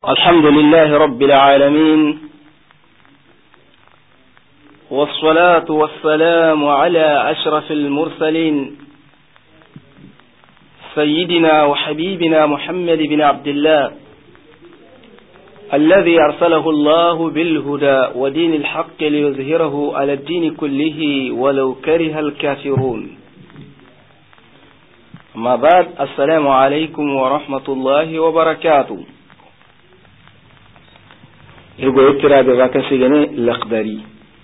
الحمد لله رب العالمين، والصلاة والسلام على أشرف المرسلين سيدنا وحبيبنا محمد بن عبد الله الذي أرسله الله بالهدى ودين الحق ليظهره على الدين كله ولو كره الكافرون. أما بعد، السلام عليكم ورحمة الله وبركاته. irgo kira be vakan sigane lakhdari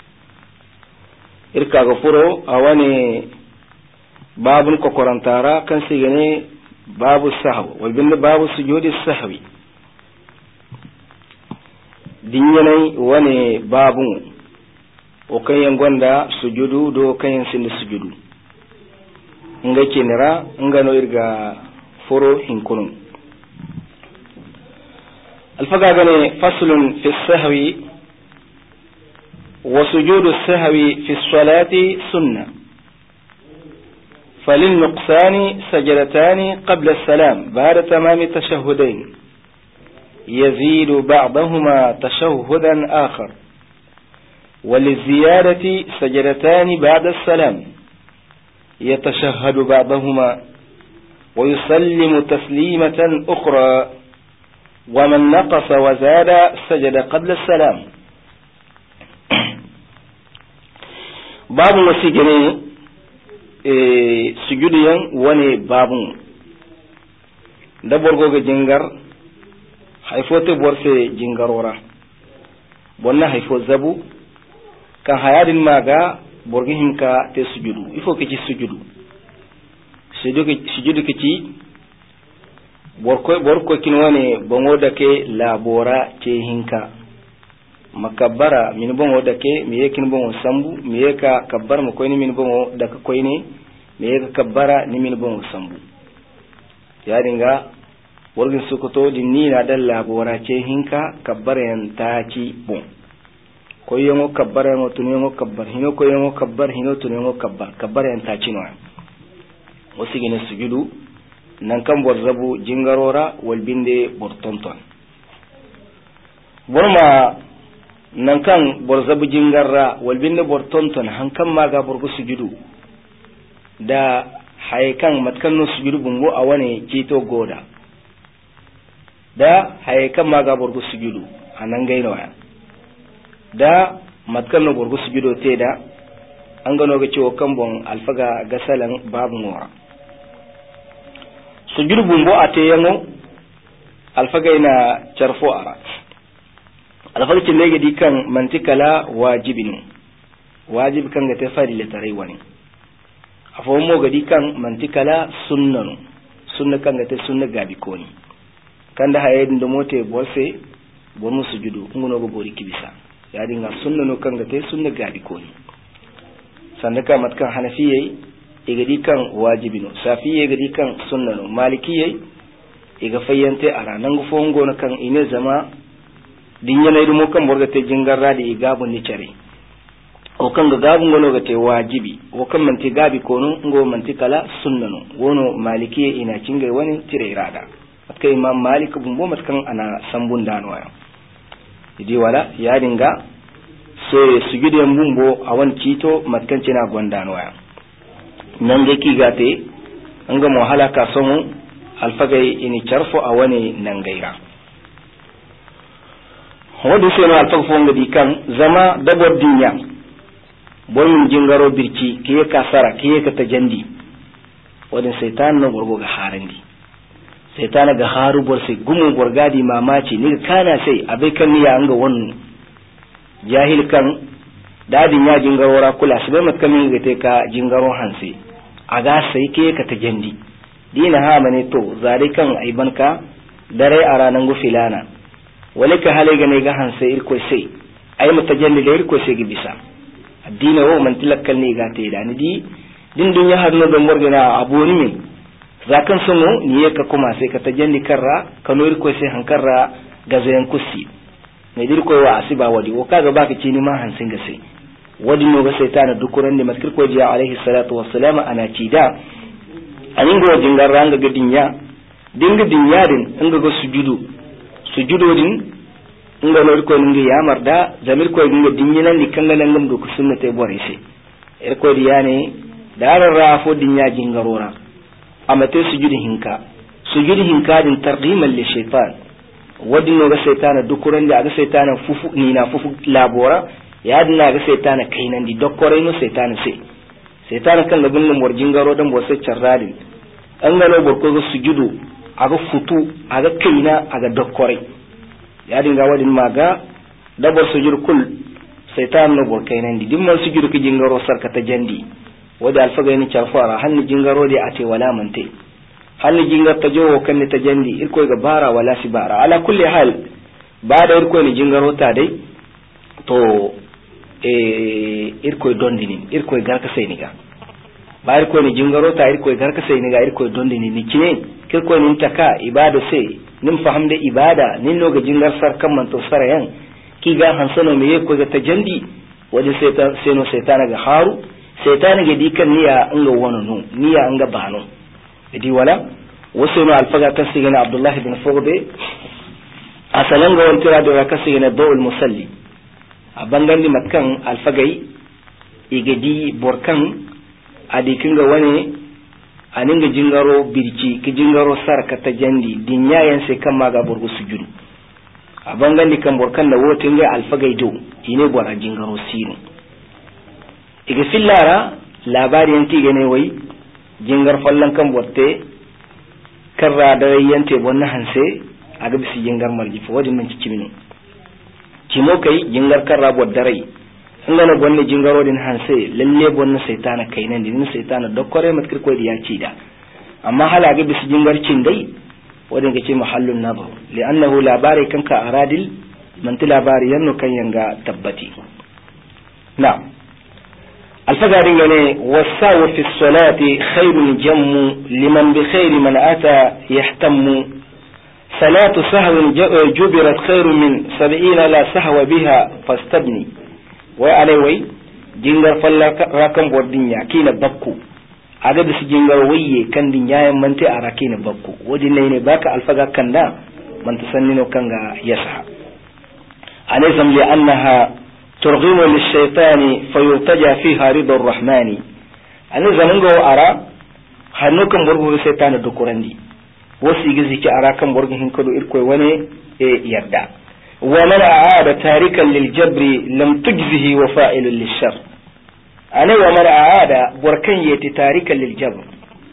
irka ga furo awane babun ko korantara kan sigane babu sahw wal bin babu sujudi sahwi dinyanai wane babun o kayen gonda sujudu do kayen sin sujudu nga kenira nga no irga furo hinkunun الفقاقني فصل في السهو وسجود السهو في الصلاة سنة، فللنقصان سجدتان قبل السلام بعد تمام التشهدين يزيد بعضهما تشهدا آخر، وللزيادة سجدتان بعد السلام يتشهد بعضهما ويسلم تسليمة أخرى، ومن نقص وزاد سجد قبل السلام. باب وسجني سجوديا وني باب دبرغو جنگر حيفوت بورسي جنگرورا بونا حيفو زبو كان حيادين ماغا برغهم كا تسجدو يفو كي سجدو سجدو كي borko kin wane bongo dake labora ke hinka makabbara min bongo dake mi yekin bongo sambu mi yeka kabbar mo koyni min bongo daka koyni mi yeka kabbara ni min bongo sambu ya dinga worgin sukoto dinni na dal labora ke hinka kabbara yan taci bon koyongo kabbara mo tunyo kabbar hino koyongo kabbar hino tunyo kabbar kabbara yan taci no wasigine sujudu nan kan borzabu jingarora walbinde bortonton borma nan kan borzabu jingarra walbinde bortonton hankan maga borgo sujudu da haykan matkan no sujudu bungo awane kito goda da haykan maga borgo sujudu anan gaino ya da matkan no borgo sujudu teda an gano ga cewa kan bon alfaga gasalan babu ngora sujud bumbo ate yango alfaga ina charfo ara alfaga cindege di kan mantikala wajibinu wajib kan ga tafari le tarai wani afo mo ga di kan mantikala sunnanu sunna kan ga te sunna gabi koni kan da hayedin do mote borse bonu sujudu nguno go bori kibisa ya dinga sunnanu kan ga te sunna gabi koni sandaka matkan hanafiyai igadi kan wajibino safiyye igadi kan sunnano malikiyye iga fayyante ara nangu fongo na kan ine zama dinya na idu kan borga te jingarra di igabu ni cari o kan ga gabu ngono ga te wajibi o kan manti gabi kono ngo manti kala sunnano wono malikiyye ina cingai wani tire irada akai imam malik bumbo matkan ana sambun danwaya idi wala ya dinga sai sujudiyan bumbo awan cito matkan cina gondanwaya nan ga kigate an ga muhala ka son alfagai ini charfo a wani nan gaira wanda sai no alfaga fo ngadi kan zama dabor dinya bon jingaro birki kiye kasara kiye ka tajandi wadin shaytan no borgo ga harandi shaytan ga haru borse gumu borgadi mamaci ni kana sai abai kan niya an ga wannan jahil kan dadin ya jingaro ra kula sai matkamin ga te ka jingaro hanse aga sai ke ka tajandi dina ha mane to zare kan aibanka dare a ranan gufilana wale ka hale ga ne ga hanse irko sai ai mutajandi da irko sai gibisa addina wo man tilakkal ne ga te da ni din dunya har no don morgana aboni min zakan sumo ni ka kuma sai ka tajandi karra kano irko sai hankarra ga zayan kusi ne dirko wa asiba wadi o kaga baka ci ni ma hansin ga sai wadi no ga saytana dukuran da matkir ko jiya alaihi salatu wassalam ana cida anin go jingar ranga ga dinya dinga dinya din anga go sujudu sujudodin nga no ko ngi yamarda zamir ko ngi dinyinan ni kanga nangam do ko sunnate bore se ko di yani dara rafo dinya jingarora amate sujudi hinka din targhiman li shaytan wadin no ga shaytan dukuran da ga shaytan fufu ni na fufu labora ya dinna ga shaytan kainan di dokkore no shaytan shaytan kan ga bin mor jingaro dan bo sai charradin an ga no borko ga sujudu aga futu aga kaina aga dokkore ya dinga wadin maga dabar sujud kul shaytan no bor kainan di dimman sujudu ki jingaro sarkata jandi wada alfaga ni charfara hanni jingaro de ate wala mante hanni jingar ta jowo kan ni tajandi irko ga bara wala si bara ala kulli hal bada irko ni jingaro ta dai to irko dondini irko garka sai ni ga ba irko ni jingaro ta irko garka sai ni ga irko dondini ni kine kirko ni taka ibada sai nin fahamde ibada nin no ga jingar sar kan man to sarayan ki ga hansano me ko ga tajandi wadi sai no shaytan ga haru shaytan ga dikan niya an ga wononu niya an ga bano idi wala wasu no alfaga kasigana abdullah ibn fawde asalan ga wantira da kasigana dawul musalli abangandi makkan alfagai igadi borkan adikin ga wani aninga jingaro birci ki jingaro sarka ta jandi dinyayen sai kan maga burgu sujudu abangandi kan borkan da wotin ga alfagai do ine bora jingaro sinu iga fillara labari yanti gane wai jingar fallan kan botte karra da yante bonna hanse aga bisi jingar marji fo wadin man cicimino cimo kai jingar karra boddarai ngana bonne jingaro din hanse lalle bonna saytana kainan din saytana dokkore matkir ko di yaci da amma hala ga bisi jingar cin dai wadin gace mahallun nabar li'annahu labari kanka aradil man ti labari yanno kan yanga tabbati na'am الفقارين يعني والساو في الصلاة خير جم لمن بخير من أتى يهتم صلاة سهو جبرت خير من 70 لا سهو بها فاستبني وعلي جنگر فلا راكم بردنيا كينا بكو aga da su jingar waye kan din yayin mante a rake ne bakku wajin ne baka alfaga kan da man tasannino kan ga yasa alaysa li annaha ترغم للشيطان فيرتجى فيها رضا الرحمن أنا زمانه أرى هنوكم برضو الشيطان الدكورندي وسيجي زكي أرى كم برضو هنكدو إركوي وني يردا ومن أعاد تاركا للجبر لم تجزه وفائل للشر أنا ومن أعاد بركن يتي تاركا للجبر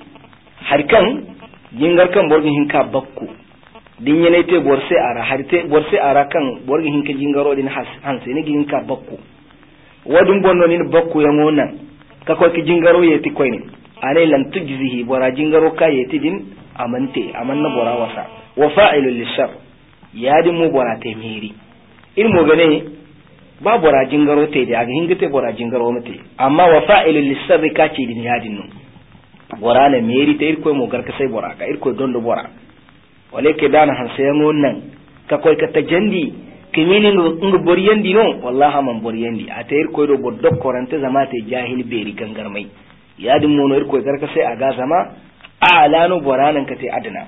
حركن جنگر كم برضو هنكا بكو din yana te borse ara harite borse ara kan borgi hinka jingaro din hanse ne ginka bakku wadun bonno ni bakku ya ngona ka ko ki jingaro yeti koyni ane lam tujzihi bora jingaro ka yeti din amante amanna bora wasa wa fa'ilul lishar yadi mu bora te miri in mo gane ba bora jingaro te da ga hingate bora jingaro mate amma wa fa'ilul lishar ka ce din yadin no bora ne miri te irko mo garka sai bora ka irko dondo bora wale ke dana hansayan wannan ka koy ka tajandi kinini ngu boriyandi no wallahi man boriyandi atayir koy do boddo korante zamate jahil beri gangarmai yadin mono ir koy garka sai aga zama a'lanu boranan ka te adna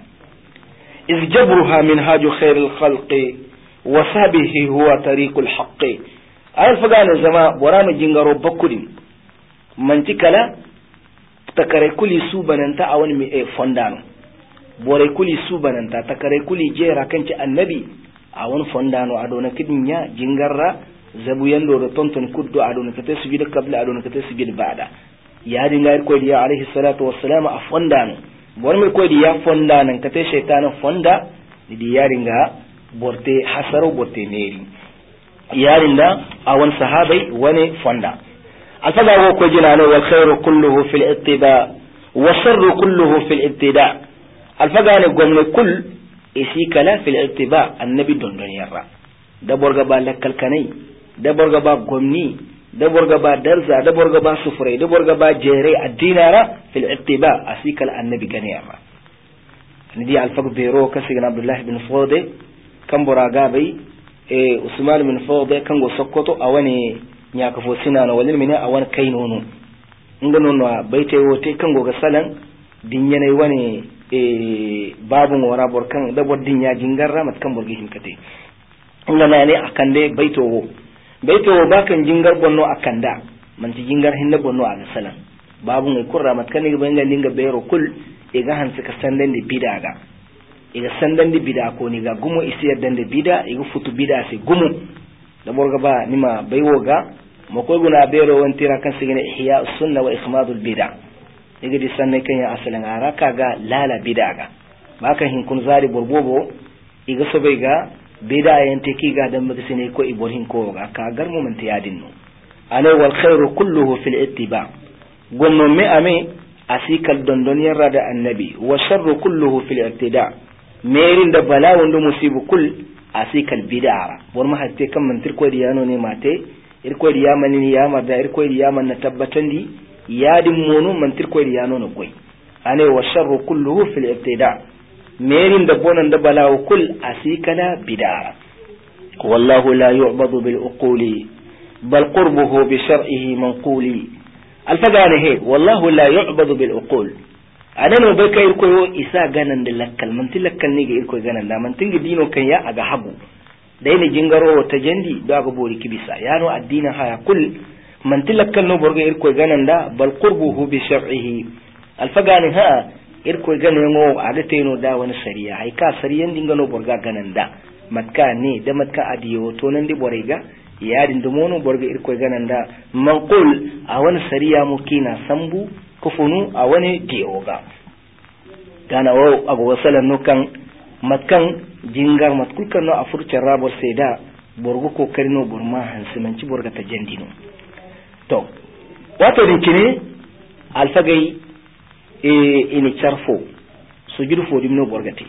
iz jabruha minhaju khairil khalqi wa sabihi huwa tariqul haqqi ay fagana zama borano jingaro bakkudin mantikala takare kuli subananta awani mi fondano bore kuli subananta takare kuli jera kanci annabi a wani fondano adona kidinya jingarra zabu yando do tonton kuddo adona kate sujud qabla adona kate sujud ba'da ya dinga ko diya alaihi salatu wassalam a fondano bor me ko diya fondanan kate shaytan fonda di yaringa borte hasaro borte neri yarinda a wani sahabai wani fonda alfaga wo ko jinano wal khairu kulluhu fil ittiba wa sharru kulluhu fil ibtida alfagane gomne kul isi kala fil ittiba annabi dondon yarra da borga ba lakkal kanai da borga ba gomni da borga ba darza da borga ba sufrai da borga ba jere addinara fil ittiba asikal annabi gane yarra ndi alfag bero kasigna abdullah ibn fawde kan boraga bai usman ibn fawde kan go sokkoto awani nyaka fo sinano walil mina awan kainono ngano no baite wote kan go ga salan dinyane wani babu wara borkan da boddin ya jingarra matkan borgi hinkate ngana ne akande baitowo bakan jingar bonno akanda man ti jingar hinna bonno aga salam babu ngai kurra matkan ne banga linga bero kul iga hansi ka sandan di bidaga iga sandan di bida ko ni ga gumo isi yaddan di bida iga futu bida se gumo da borga ba nima baiwo ga makoy guna bero wantira kan sigine ihya sunna wa ikhmadul bida iga di sanne kan ya asalan araka ga lala bidaga baka hin kun zari borbobo iga sobe ga bida yante ki ga dan magasine ko iborhin ko ga ka garmu man tiyadinno ana wal khairu kulluhu fil ittiba gonno me ame asikal dondoniyar rada annabi wa sharru kulluhu fil ibtida merin da balawun da musibu kul asikal bid'a wor ma hatte kan man tirko di yano ne mate irko di yamani ni yama da irko di yaman na tabbatan di yadin mono man tirko di yano no koy ane wa sharru kulluhu fil ibtida merin da bonan da balawu kul asikala bid'a wallahu la yu'badu bil uquli bal qurbuhu bi shar'ihi manquli alfagane he wallahu la yu'badu bil uqul adano bai kai irko isa ganan da lakkal man tilakkal ne ga irko ganan da man tingi dino kan ya aga hagu dai ne jingaro ta jandi da ga bori kibisa yano addina haya kul man tilakkal no borga irko ganan da bal qurbuhu bi shar'ihi alfagane ha irko ganan ngo aga teno da wani sariya ai ka sariyan dingano borga ganan da matka ne da matka adiyo to nan di borega yadin dumono borga irko gananda manqul a wani sariya mukina sambu kufunu a wani dioga kana wo abu wasalan no kan matkan jingar matkul kan no afurce rabor seda borgo ko karino borma hansimanci borga ta jandino to wato din kine alfagai ini charfo sujudu fo dimno borgati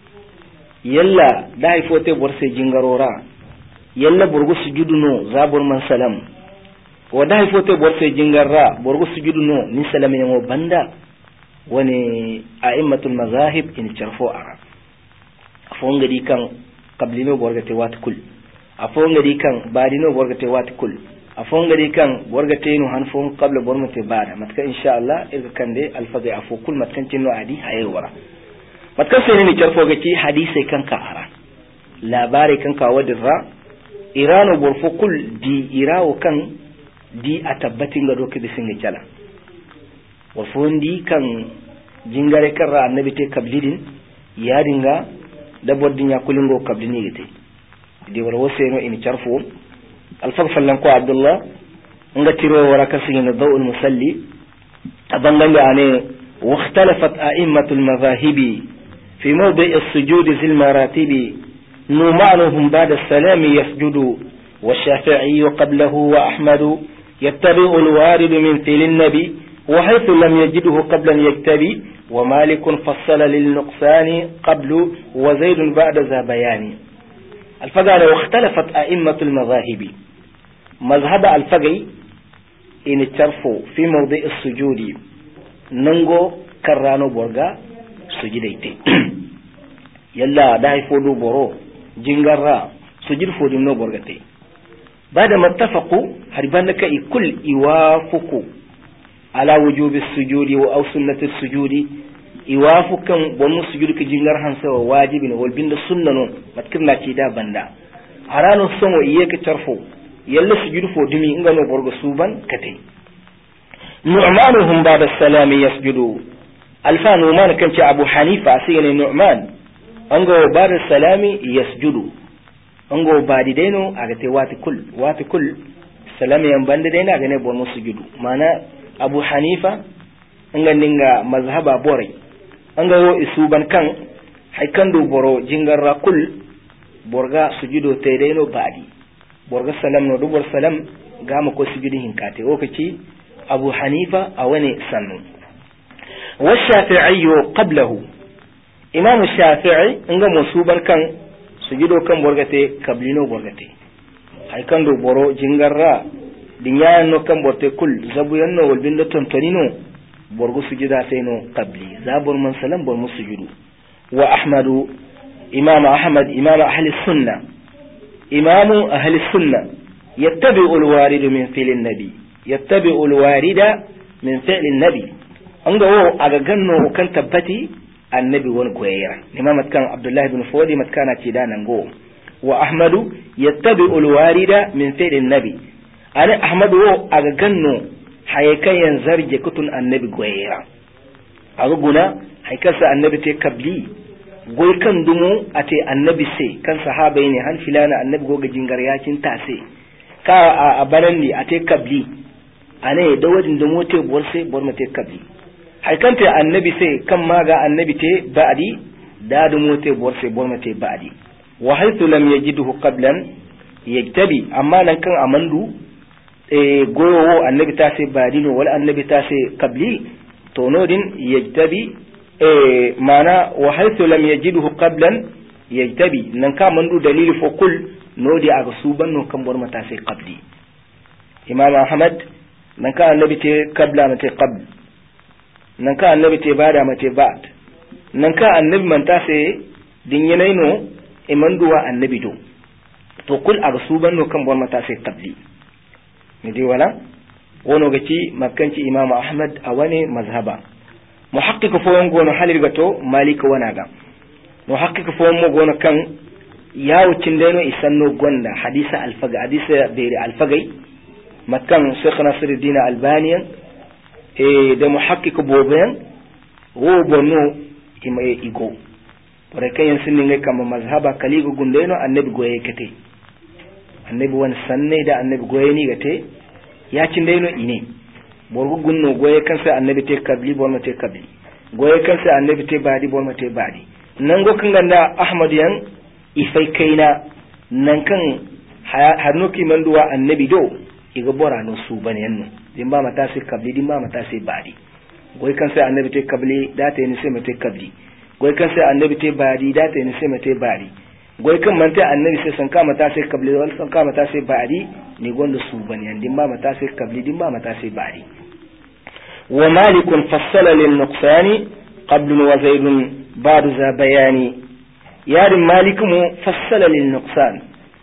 yalla dai fote borse jingarora yalla borgo sujudu no zabur man salam wada fote borse jingarra borgo sujudu no min salami mo banda woni a'immatul mazahib in charfo ara afonga di kan qablino borgate wat kul afonga di kan badino borgate wat kul afonga di kan borgate no han fon qabla bormate bada matka insha Allah irga kande alfadi afu kul matkan tinno adi haye wara matkan sai ni charfo gaci hadisi kan ka ara labari kan ka wadirra irano borfo kul di irawo kan di a tabbatin ga doki bisin ga kyala borfo ndi kan jingare karra annabi te kablidin ya dinga da boddin ya kulingo kablini gite di wala waseno in charfo alfallan ko abdullah nga tiro waraka sigina dawul musalli abanganga ane واختلفت أئمة المذاهب في موضع السجود في المراتب نومانهم بعد السلام يسجد والشافعي قبله وأحمد يتبع الوارد من فعل النبي وحيث لم يجده قبلا يكتبي ومالك فصل للنقصان قبل وزيد بعد ذا بيان الفقه واختلفت أئمة المذاهب مذهب الفقه إن الترفو في موضع السجود ننغو كرانو بورغا سجديتي يلا داي فودو برو jingarra sujud fodin no borgate bada mattafaqu hariban ka ikul iwafuku ala wujubi sujudi wa aw sunnati sujudi iwafukan bonu sujud ka jingar hansa wa wajibin wal binda sunnano matkirna ci da banda arano songo iye ka tarfo yalla sujud fodimi inga no borgo suban kate nu'manuhum ba'da salami yasjudu alfa nu'man kan ci abu hanifa sai ne nu'man ango ba'da salami yasjudu ango badi deno agate wati kul salami yan bande deno agane bon sujudu mana abu hanifa anga ninga mazhaba bore anga wo isuban kan haikando boro jingarra kul borga sujudo te deno badi borga salam no dubor salam gama ko sujudi hinkate o kaci abu hanifa awane sannu wa shafi'i qablahu imam shafi'i nga musuban kan sujudo kan borgate kablino borgate hay kan do boro jingarra dinya no kan borte kul zabu yanno wal bindo tontonino borgo sujuda seno qabli zabur man salam bor musujudu wa ahmadu imam ahmad imam ahli sunna imam ahli sunna yattabi'u al-warid min fi'l an-nabi yattabi'u al-warida min fi'l an-nabi anga wo aga ganno kan tabbati annabi won goyera nima matkan abdullah ibn fodi matkana ce da nan go wa ahmadu yattabi'u alwarida min fi'li nabi ana ahmadu wo aga ganno haykayan zarje kutun annabi goyera aga guna haykansa annabi te kabli goy kan dumo ate annabi sai kan sahabai ne han filana annabi goga jingar yakin tase ka a banandi ate kabli ane da wajin dumo te borse bormate kabli haikanta annabi sai kan maga annabi te ba'di da dumo te borse bormate ba'di wa haythu lam yajidhu qablan yajtabi amma nan kan amandu goyo annabi ta sai ba'di no wal annabi ta sai kabli to nodin yajtabi mana wa haythu lam yajidhu qablan yajtabi nan ka mandu dalili fo kul nodi aga suban no kan bor mata sai qabli imam ahmad nan ka annabi te qabla mate qabl nan ka annabi te bada mate ba'd nan ka annabi man ta sai din yanaino imanduwa annabi do to kul aga suban no kan bor mata sai qabli ne dai wala wono gaci makkanci imam ahmad a wani mazhaba muhaqqiq fo ngono halir gato malika wanaga muhaqqiq fo mo gono kan yawo cindeno isanno gonda hadisa alfaga hadisa beere alfagai makkan sheikh nasiruddin albaniyan da muhaqqiq boben wo bonno imaye igo pore kayen sinni ngai kam mazhaba kaligo gundeno annabi goye kete annabi won sanne da annabi goye ni gate ya cindeno ine borgo gunno goye kansa annabi te kabli borma te kabli goye kansa annabi te badi borma te badi nango kan ganda ahmad yan ifai kaina nan kan harnoki manduwa annabi do iga bora no su bane yanno din ba mata sai kabli din ba mata sai badi goye kansa annabi te kabli da ta ni sai mate kabli goye kansa annabi te badi da ta ni sai mate badi goy kan manta annabi sai san kama ta sai kabli wal san kama ta sai ba'di ni gondo su bane yan din ba mata sai kabli din ba mata sai ba'di wa malikun fassala lil nuqsani qabl wa zaid ba'd za bayani yarin malikum fassala lil nuqsan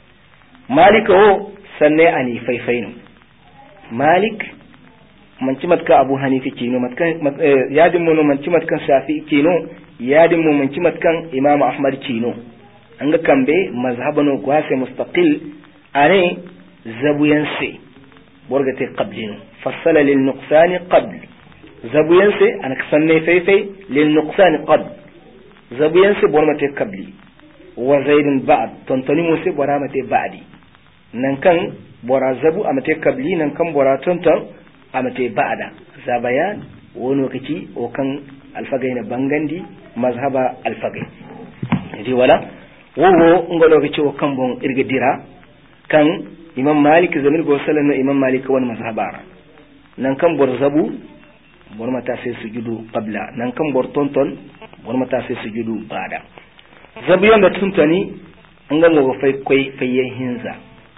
maliko sanne ani faifainu malik manci matka abu hanifi kino matkan yadin mu manci matkan shafi kino yadin mu manci matkan imam ahmad kino anga kambe mazhabano gwase mustaqil ane zabuyanse borgate qablin fassala lil nuqsan qabl zabuyanse ana kasanne fayfay lil nuqsan qabl zabuyanse bormate qabli wa zaidun ba'd tontoni musse boramate ba'di nan kan bora zabu amate qabli nan kan bora tonton amate ba'da zabayan wono kaci o kan alfagaina bangandi mazhaba alfagai di wala wowo ngolo ke ciwo kambon irga dira kan imam malik zamir go salano imam malik wani mazhabara nan kan bor zabu bor mata sai sujudu qabla nan kan bor tonton bor mata sai sujudu bada zabu yanda tuntani ngam go fay koy fayen hinza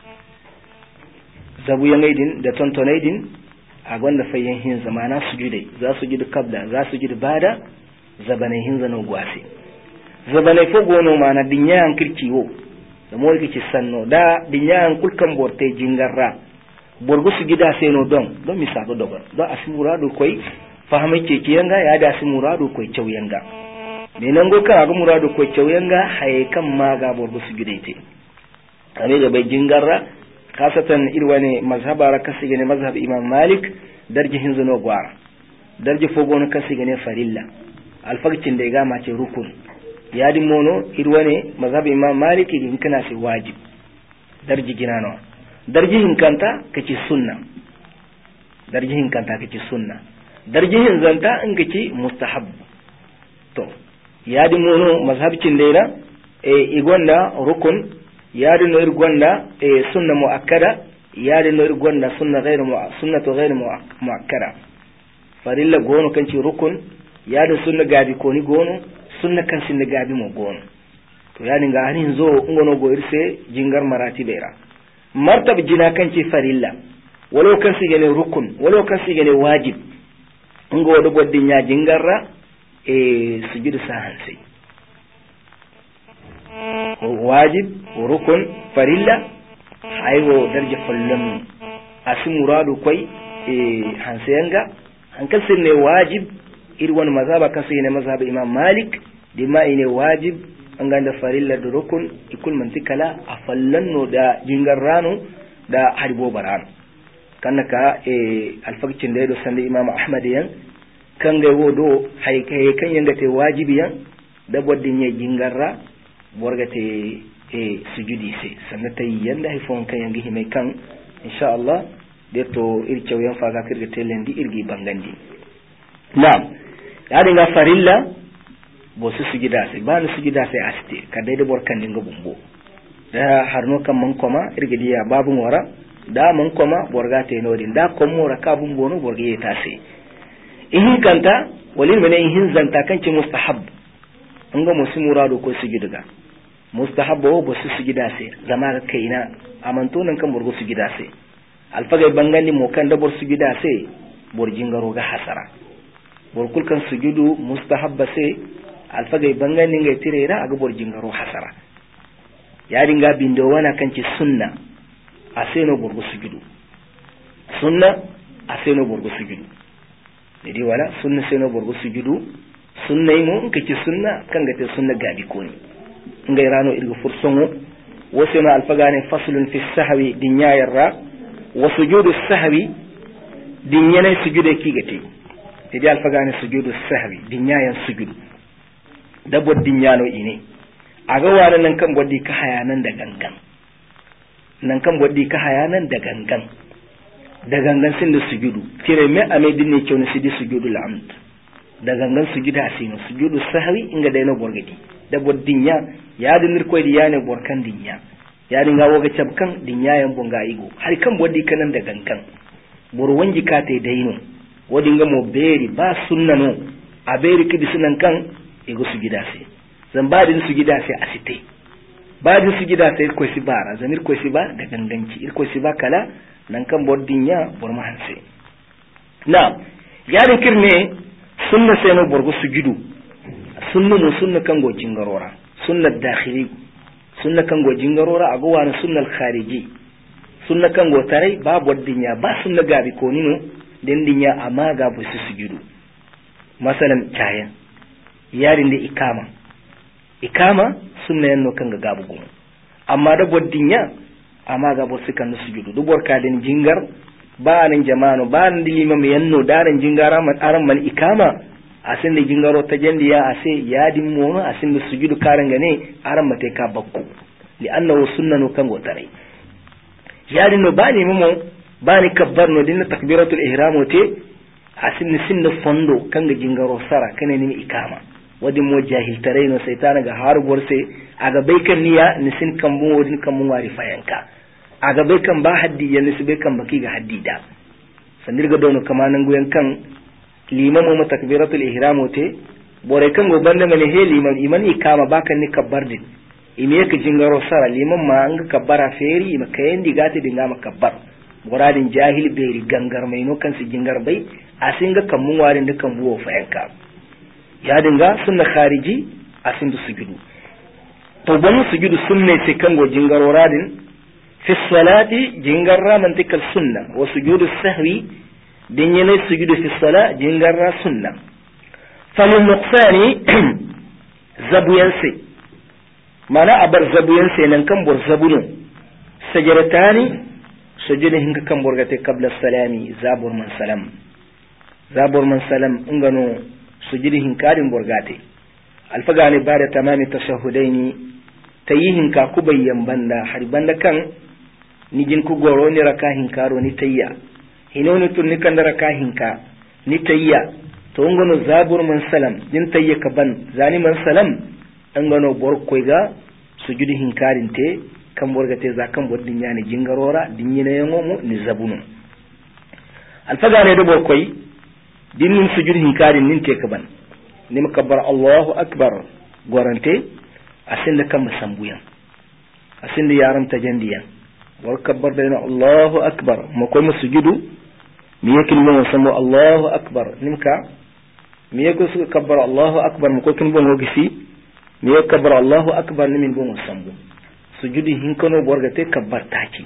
zabu yangaidin da tontonaidin a gonda fayen hinza mana sujudai za sujudu qabla za sujudu bada zabane hinza no gwase zabane fo gono mana dinyan kirkiwo da mo yake sanno da dinyan kulkan borte jingarra borgo su gida sai no don mi sago dogon don asimurado koi fahama keke yanga ya da asimurado koi cewyanga me nan go kan ga murado koi cewyanga haye kan maga borgo su gida ite kame da bai jingarra kasatan irwane mazhabara kasige ne mazhab imam malik darje hinzano gwara darje fo gono kasige ne farilla alfaqtin da ga ma ce rukun yadin mono irwane mazhab imam maliki din kana sai wajib darji ginano darji hinkanta kace sunna darji hinkanta kace sunna darji hinzanta in kace mustahab to yadin mono mazhabcin daira igonda rukun yadin no irgonda sunna muakkada yadin no irgonda sunna ghairu sunnatu ghairu muakkada farilla gono kanci rukun yadin sunna gabi koni gono sunna kan sinne gabi mo gono to yani ga hanin zo ngono go irse jingar marati bera martab jina kan ci farilla walo kan si gane rukun walo kan si gane wajib ngo do goddin ya jingarra sujudu sahan sai wajib rukun farilla aywo darje fallam asu muradu koy hansayanga hankal sinne wajib irwan mazhaba kan sai ne mazhab imam malik dima ine wajib an ganda farilla da rukun ikul mantikala a fallanno da jingarrano da harbo barano kannaka alfakcin da yado sanda imam ahmad yan kan ga wodo hay kan yanga te wajibi yan da boddin ya jingarra borgate sujudi se sanata yanda hay fon kan yanga himai kan insha Allah de to ircew yan faga kirga telendi irgi bangandi na'am ya dinga farilla bo su sujida sai ba ni sujida sai aste ka dai da borkan dinga bumbo da harno kan man koma irga diya babun wara da man koma borga te nodin da kon mora ka bumbo no borga yeta sai in kanta walin mene in zanta kan ci mustahab an ga musu murado ko sujida mustahabbo bo su sujida sai zama ga kaina amanto nan kan borgo sujida sai alfagai bangandi mo kan da bor sujida sai bor jingaro ga hasara bor kulkan sujudu mustahabba sai alfagai bangandi ngai tirera aga bor jingaro hasara ya dinga bindo wana kan ci sunna aseno borgo sujudu sunna aseno borgo sujudu dai wala sunna seno borgo sujudu sunna imo kace sunna kan ga te sunna gadi ko ni ngai rano irgo fursongo wasema alfagane faslun fi sahwi dinyayarra wa sujudu sahwi dinyane sujude kigati idi alfagane sujudu sahwi dinyayan sujudu da boddin yano ine aga wala nan kan boddi ka hayanan da gangan nan kan boddi ka hayanan da gangan sin da sujudu tire me ame dinne kyonu sidi sujudu al'amd da gangan sujuda sino sujudu sahwi inga dai no borgadi da boddin ya dinir koy di yane borkan dinya ya dinga woga cabkan dinyayan bonga igo har kan boddi kanan da gangan bor wanji ka te daino wodi nga mo beri ba sunna no a beri kidi sunan kan igo sujida sai zan ba din sujida sai asite ba din sujida sai ko sibara zanir ko siba da ganganci ko siba kala nan kan boddin ya bor ma hanse na ya din kirne sunna sai no borgo sujudu sunna mo sunna kan go jingarora sunna dakhili sunna kan go jingarora ago wani sunna khariji sunna kan go tarai ba boddin ya ba sunna gabi ko nino den dinya amma ga bu su sujudu masalan cayan yarin da ikama sunna yanno kan ga gabu gumu amma da boddinya amma ga bo sukan sujudu dubor ka den jingar ba nan jama'ano ba nan dilima me yanno daran jingara man aran man ikama asin da jingaro ta jandiya ase yadin mono asin da sujudu karanga ne aran mate ka bakku li annahu sunnanu kan go tare yadin no bani mo bani kabbar no dinna takbiratul ihram wote asin sinna fondo kan ga jingaro sara kane ni ikama wadin mo jahil tare no saytana ga har borse aga bai kan niya ni sin kan bun wodin kan mun wari fayanka aga bai kan ba haddi ya ni bai kan baki ga haddi da sandir ga dono kamanan guyan kan liman mu takbiratul ihram wote bore kan go banda mane he liman iman ikama bakan ni kabbar din ime yake jingaro sara liman ma an ga kabbara feri ma kayan digati dinga ma kabbar muradin jahil bai gangar mai no kan su jingar bai asin ga kan mun warin da kan buwo fayanka ya dinga sunna khariji asin da sujudu to ban sujudu sunne sai kan go jingaro radin fi salati jingarra man tikal sunna wa sujudu sahwi din yana sujudu fi sala jingarra sunna famin nuqsani zabuyansi mana abar zabuyansi nan kan bor zabunu sajaratani sujudi hinga kan borgate qabla salami zabur man salam ingano sujudi hinkarin borgate alfagane bada tamami tashahudaini tayihin ka kubayyan banda har banda kan ni jin ku goro ni raka hinkaro ni tayya hinoni tun ni kan raka hinka ni tayya to ingano zabur man salam din tayya ka ban zani man salam ingano bor koyga sujudi hinkarin te kan borgate za kan boddin yani jingarora dinyi na yango mu ni zabunu alfaga ne do bokoy dinnin sujud hinkarin nin te kaban ni makabbar Allahu akbar gorante asin da kan sambuyan asin da yaram tajandiyan war kabbar da Allahu akbar mo koy musujudu mi yakin mo samu Allahu akbar nimka mi yako su kabbar Allahu akbar mo koy kin bo ngisi mi yakabbar Allahu akbar nimin bo sambu sujudi hinkano borgate kabbar taki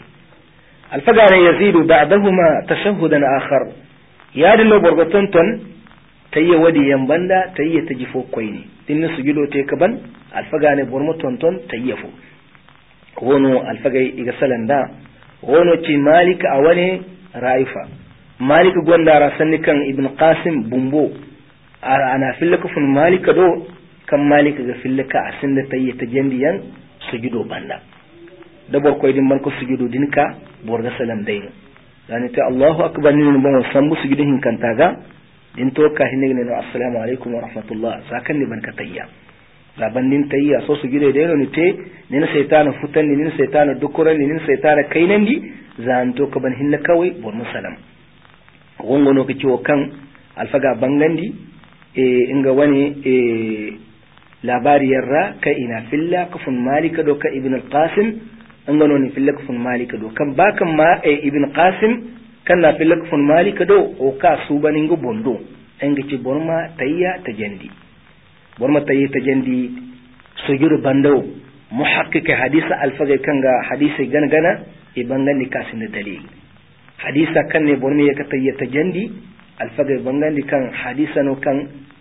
alfagare yazidu ba'dahuma tashahhudan akhar yadin borgaton ton tayya wadi yan banda tayya ta jifo koy ne din sujudo te kaban alfaga ne bormo tonton tayya fo wono alfaga iga salanda wono ci malika awane raifa malika gonda rasanni kan ibn qasim bumbo ana fillaka fun malika do kan malika ga fillaka asinda tayya ta jandiyan sujudo banda da bor koy din man ko sujudo dinka borga salam dayno yani ta Allahu akbar ni bon sambu sujudo hin kantaga din to ka hinne ne assalamu alaikum wa rahmatullah sakan ni ban ka tayya laban din tayya so sujudo dayno ni te ni na shaytanu futan ni na shaytanu dukuran ni na shaytanu kainandi zan to ka ban hinna kawai bor musallam wongo no ke ciwo kan alfaga bangandi inga wani labari yarra ka ina filla kafun malika do ka ibn al-qasim an gano ni filla kafun malika do kan bakan ma ibn qasim kan na filla kafun malika do o ka su banin go bondo an ga ci borma tayya ta jandi borma tayya ta jandi sujur bando muhaqqiq hadisa alfaga kan ga hadisi gana e bangandi kasin da dalil hadisa kan ne borme ya ka tayya ta jandi alfaga bangandi kan hadisa no kan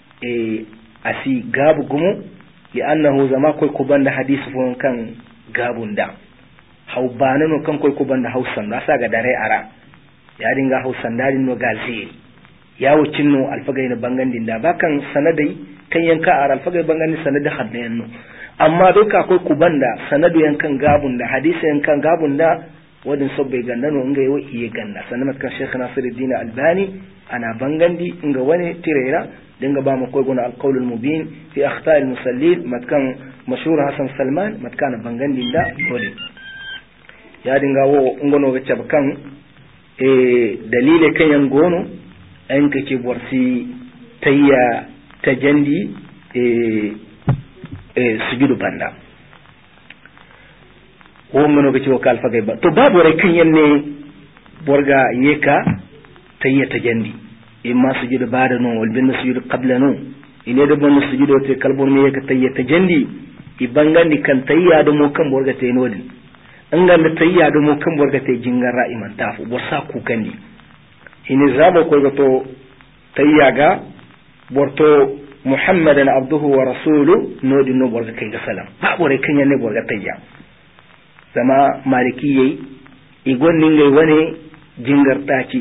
asi gabu gumu li'annahu zama koy ko banda hadisi fon kan gabunda haw banano kan koy ko banda hausan da saga dare ara ya dinga hausan dalin no gazi ya wucin no alfagai na bangandin da bakan sanadai kan yanka ara alfagai bangandin sanadai haddayan no amma doka koy ko banda sanadu yankan gabunda hadisi yankan gabunda wadin sobbe gandano inga yawo iye ganda sanamat kan Sheikh Nasiruddin Albani ana bangandi inga wani tirera dinga ba mu koygona alqawl almubin fi akhta almusallin matkan mashhur Hasan Salman matkan bangandi da dole ya dinga wo ngono ga cabkan dalile kan yan gono an kake borsi tayya tajandi sujudu banda wo ngono ga ciwo kal fagay ba to babu rai kan yanne borga yeka tayya tajandi imma sujudu bada no wal bin sujudu qabla no ine da ban sujudu te kalbon ne yeka tayya tajandi ibangandi kan tayya da mo kan borga te nodin an ga da tayya da mo kan borga te jingar ra'iman tafu borsa ku kandi ine zabo ko ga to tayya ga borto muhammadan abduhu wa rasuluhu nodin no borga kai ga salam babu rai kan yanne borga tayya zama malikiyai igon ningai wani jingar taci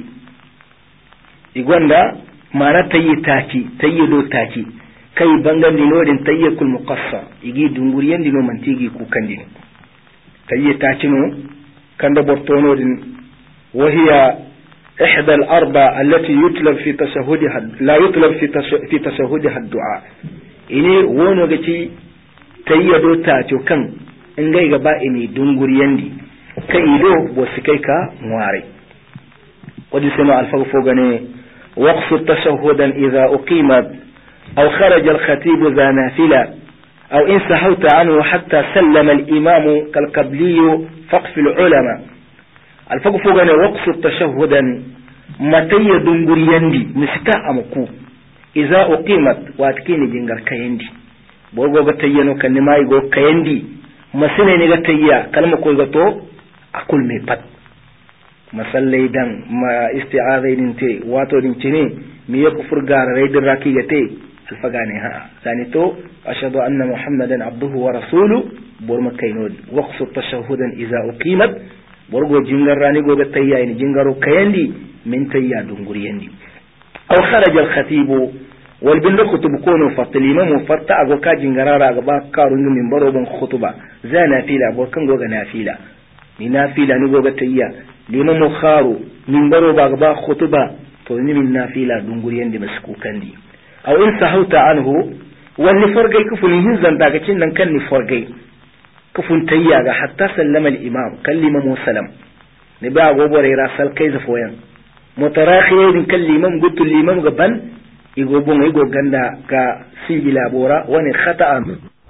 igonda mana tayyi do taci kai bangan dinodin tayyakul muqassar igi dunguriyan dino mantigi ku kandi tayyi taci no kanda bortono din wahiya ihda al-arba allati yutlab fi tashahhudha la yutlab fi tashahhudha ad-du'a ini wono gaci tayyado taci kan in gai gaba ini dunguriyan di kai ido bo sikai ka muare wadi sama alfagfo gane waqsu tashahhudan idha uqimat aw kharaja al-khatib za nafila aw in sahawta anhu hatta sallama al-imam kal-qabli faqf al-ulama alfagfo gane waqsu tashahhudan matay dunguriyandi miska amku idha uqimat wa tkini jingar kayandi bogo ga tayyano kan mai go kayandi masine ne ga tayya kalma ko ga to akul me pat masallai dan ma isti'azai din te wato din cine mi ya kufur gara raidin raki ga te alfaga ne ha sani to ashhadu anna muhammadan abduhu wa rasuluhu bor makaino waqsu tashahhudan idza uqimat borgo jingar rani go ga tayya ni jingaro kayandi min tayya dunguriyandi aw kharaja al khatib wal bin khutub kono fatlima mu fatta ago ka jingarara ga ba karu min baro ban khutuba za nafila bo kan go ga nafila ni nafila ni go ga tayya liman mu kharu min baro ba ga ba khutuba to ni min nafila dunguriyan da masku kandi aw in sahauta anhu wal ni forgai kufun hinzan daga cin nan kan ni forgai kufun tayya ga hatta sallama al imam kallima mu salam ni ba go bore rasal kai zafoyan mutarakhiyin kalliman gutu liman gaban igo bon igo ganda ka sibila bora wani khata'an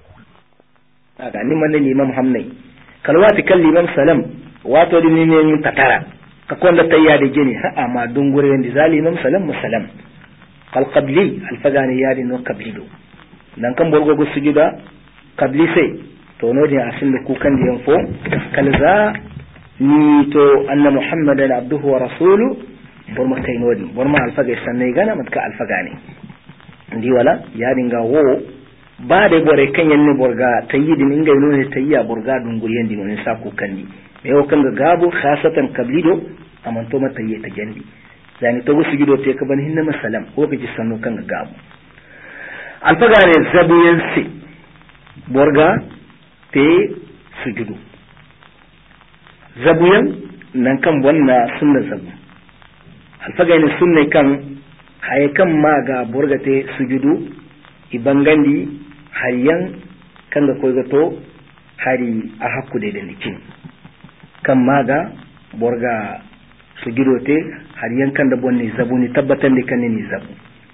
aga ni man ni imam hamnai kalwati kalli imam salam wato din ne min tatara ka konda tayya da jini ha amma dungure wanda zali imam salam musallam kal qabli al fagani yadi no qabli do dan kan borgo go sujuda qabli sai to no din asin da kukan da yan fo kalza ni to anna muhammadan abduhu wa rasuluhu bor ma kai nodi bor ma alfaga sanne gana matka alfaga ne ndi wala yadinga wo ba da bore kan yanne borga tayyidin inga no ne tayya borga dunguri yandi no sa ko kandi me o kanga gabo khasatan qablido amanto mata yi ta jandi zani to sujudo te ka ban hinna masalam ko kaji sanno kanga gabo alfagare zabuyen si borga te sujudu zabuyan nan kan wannan sunna zabu alfagare sunne kan haye kan maga borga te sujudu ibangandi hariyan kanga koygato hari a hakkude da nikin kan maga borga sujudote hariyan kanda bonni zabu ni tabbatan de kan ni zabu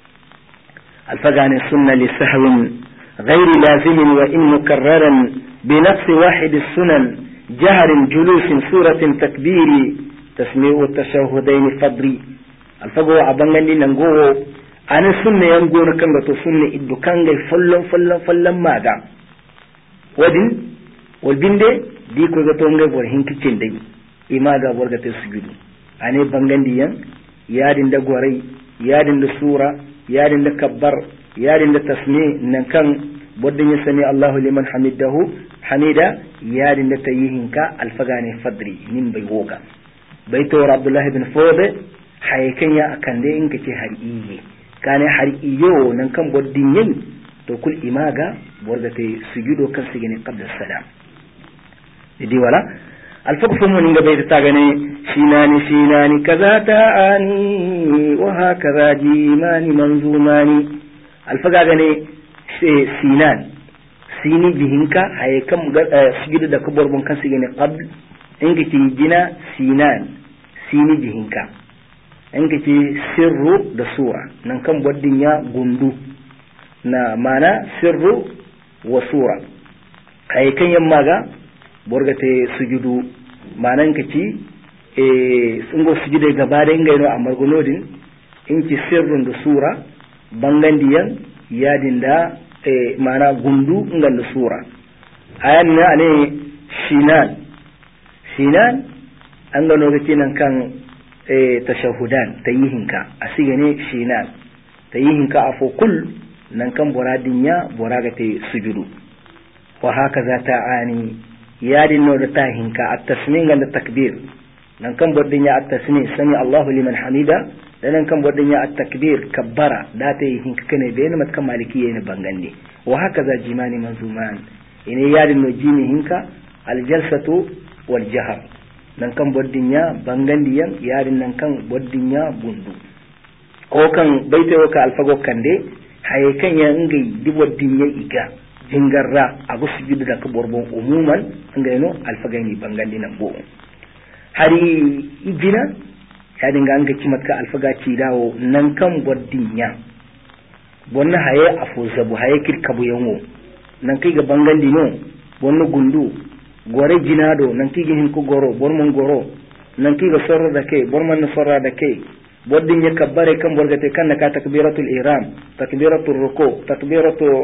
alfagane sunna li sahwin غير لازم وإن مكررا بنفس واحد السنن جهر جلوس سورة تكبير تسميع التشهدين فضري الفقو عبنغني ننقوه أنا سنة ينقون كنغة سنة إدو كنغة فلن ماذا ودين والبند دي كوغة تونغة ورهن كتين دي إماغا ورغة السجود أنا بنغندي يادين دا غوري يادين دا سورة يادين دا كبر يادين دا تسميع ننكن بدن يسمي الله لمن حميدا يادين دا تيهنكا الفقاني فضري نين بيوغا بيتور عبد الله بن فوضي حيكن يا أكندي إنك تهرئيه كان حرئيو ننكم بدين تو كل إماغا بورغتي سجودو كان سجني قبل السلام دي ولا الفقف من بيت تاغني شيناني كذا تااني وهكذا جيمان منظوماني الفقاغني سينان سيني بهنكا حيكم سجودو دا كبر بون كان سجني قبل إنك تيجينا سيني بهنكا inka ce sirru da sura nan kan baddin ya gundu na mana sirru wa sura kai kan yamma ga borga te sujudu mana inka ci sungo sujude gaba da inga no amar gonodin inki sirrun da sura bangandiyan yadin da mana gundu ingan da sura ayan na ne sinan an ga no ga nan kan tashahudan tayihinka asigane shinan tayihinka afo kul nan kan boradinya boraga te sujudu wa hakaza ta'ani yadin no da tahinka at-tasmin da takbir nan kan bordinya at-tasmin sami Allahu liman hamida dan nan kan bordinya at-takbir kabbara da tayihinka kane bayan matkan malikiyya ne bangande wa hakaza jimani manzuman ine yadin no jimi hinka al-jalsatu wal jahr nan kan boddinya bangandiyan yarin nan kan boddinya bundu ko kan baite waka alfago kande haye kan ya ngai di boddinya iga jingarra agu sujudu da kaborbon umuman ngai no alfaga ni bangandi nan bo hari ijina ya dinga anga cimatka alfaga ci dawo nan kan boddinya bonna haye afo zabu haye kirkabu yanwo nan kai ga bangandi no bonna gundu gore jinado nan kigi hin ko goro bormon goro nan kiga sorra da ke bormon sorra da ke boddin ya kabbare kan borgate kan ka takbiratul ihram takbiratul ruku takbiratu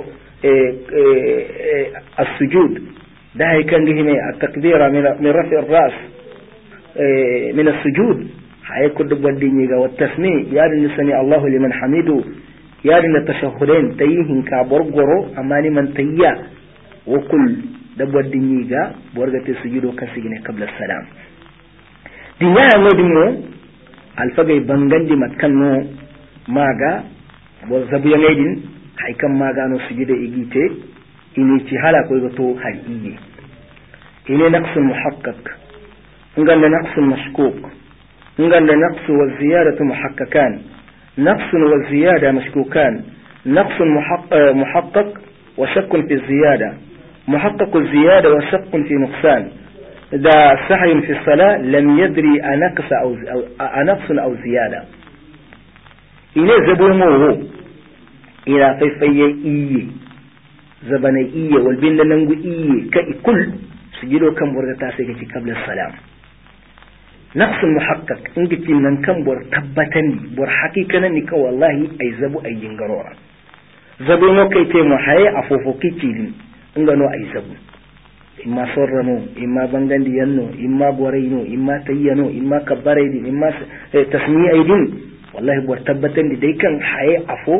as-sujud da hay kan gihime at-takbira min rafi ar-ras min as-sujud hay ko boddin ga wa tasmi ya din sami Allahu liman hamidu ya din tashahhudain tayihin ka borgoro amma ni man tayya wa kul dabbar dinyi ga borgate sujudo kan sigine qabla salam dinya no dinno alfagay bangandi matkanno maga bo zabu yanaydin hay kam maga no sujudo igite ini ci hala ko to hay iye ini naqsul muhaqqaq nganda naqsul mashkuk nganda naqsu wa ziyadatu muhaqqiqan naqsun wa ziyada mashkukan naqsun muhaqqaq wa shakkun fi ziyada محقق الزيادة وشق في نقصان إذا سعي في الصلاة لم يدري أنقص أو زيادة إلى زبونه إلى فيفي إيه زبني إيه والبين لننقو إيه كل سجلوا كم ورغتا سيكي قبل السلام نقص المحقق إنك من كم بور تبتني بور حقيقة نكا والله أي زبو أي جنغرورا زبونه كي تيمو حي أفوفو كي ngano ay sabu imma sorrano imma bangandiyanno imma borayno imma tayyano imma kabbaraydi imma tasmi'aydin wallahi bor tabbatandi dai kan haye afo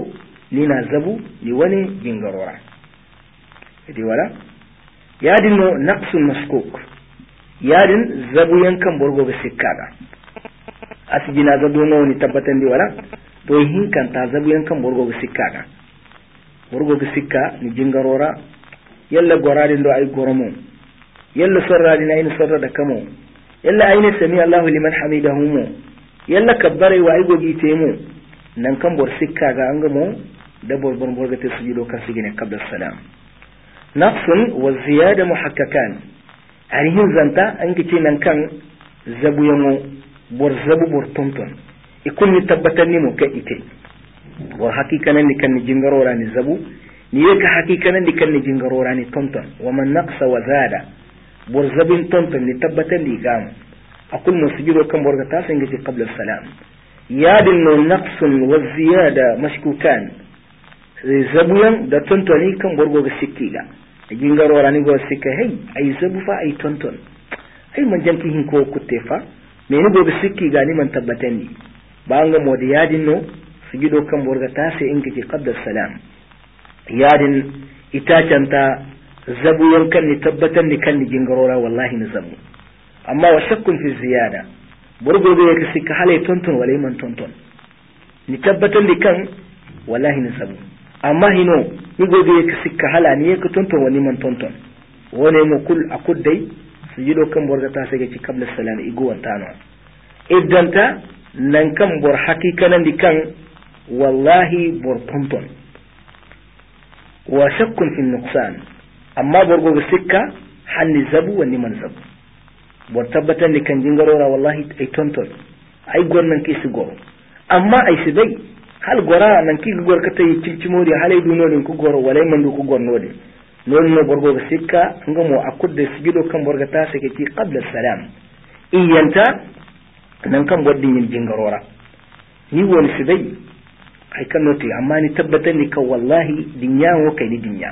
lina zabu ni wani jingarora idi wala yadin no naqsul maskuk yadin zabu yankan borgo be sikkaga asjina zabu no ni tabbatan di wala to hinkan ta zabu yankan borgo be sikkaga borgo be sikka ni jingarora yalla goradin do ay goromo yalla sorradi na ina sorra da kamo yalla ayne sami Allahu liman hamidahu mu yalla kabbare wa ay gogi temu nan kan bor sikka ga anga mo da bor borga te sujudo kan sigine qabla salam naqsun wa ziyada muhakkakan arihin zanta an kice nan kan zabu yamo bor zabu bor tonton ikun ni tabbatan ni mo kai ite wa hakikanan ni kan jingarora ni zabu ni yaka hakikanan ni kan jingarora ni tonton wa man naqsa wa zada bor zabin tonton ni tabbatan ni gam akul mo sujudo kan borga ta singati qabla salam yadin no naqsun wa ziyada mashkukan zabuyan da tontoni kan borgo ga sikkiga jingarora ni go sikka hey ay zabu fa ay tonton ay man janki hin ko kutte fa me ni go ga sikkiga ni man tabbatan ni ba nga modi yadin no sujudo kan borga ta sai ingati qabla salam yadin itacanta zabuyan kan ni tabbatan ni kan ni jingarora wallahi ni zabu amma wa shakkun fi ziyada borgo ga yake sikka hale tonton wala man tonton ni tabbatan ni kan wallahi ni zabu amma hino ni gobe yake sikka hala ni yake tonton wani man tonton wone mo kul akuddai sujudo kan borga ta sai ci qabla salam igo wantano iddanta nan kan bor hakikanan di kan wallahi bor tonton wa shakkun fi nuqsan amma borgo ga sikka hanni zabu wani man zabu bor tabbatan ni kan jingarora wallahi ay tonton ay gornan ki su goro amma ay sibai hal gora nan ki gor ka tay cilcimodi halay du nodin ku goro walay mandu ku gor nodin non no borgo ga sikka ngamo akudde sigido kan borga ta sake ki qabla salam iyanta nan kan boddin yin jingarora ni woni sibai ay kan noti amma ni tabbatan ni ka wallahi dinyawo kai ni dinya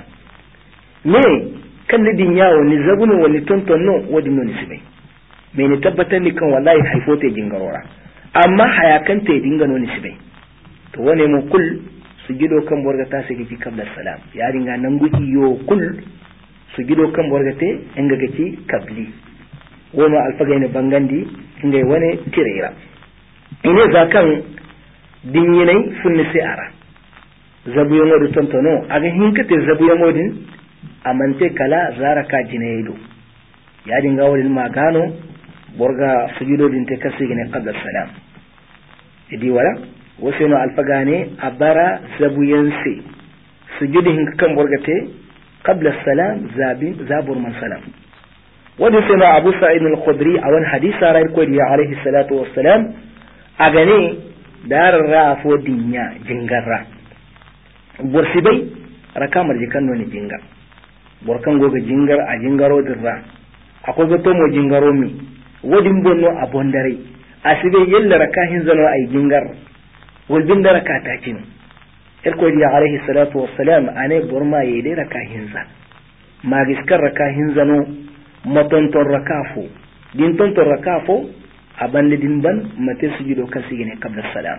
me kan ni dinyawo ni zabunu wani tonton no wodi non sibai me ni tabbatan ni kan wallahi haifote jingarora amma hayakan te dinga non sibai to wane mu kul sujudo kan borga ta sai ki qabla salam ya dinga nan guki yo kul sujudo kan borga te inga gaci kabli woma alfaga ne bangandi inga wane tirera ine zakan dinyinai funni sai ara zabu yango do tontono aga hinkate zabu yango din amante kala zaraka jinaido ya dinga walin magano borga sujudo din te kasi ne qabla salam idi wala waseno alfagane abara zabuyanse sujudin kan borgate qabla salam zabur man salam wadi sema abu sa'id al-khudri awan hadisa rai ko diya alayhi salatu wassalam agane darra fo dinya jingarra borsibai rakamar jikan woni jingar borkan goga jingar a jingaro dirra akwai goto mo jingaro mi wadin bonno abondare asibe yella rakahin zano ay jingar والبن ركعتين الكل عليه الصلاة والسلام أنا برما يدي ركاهنزا ما جسكر ركاهنزا نو ما تنتر ركافو دين تنتر ركافو أبان لدين بن ما تسجدوا كسيجني قبل السلام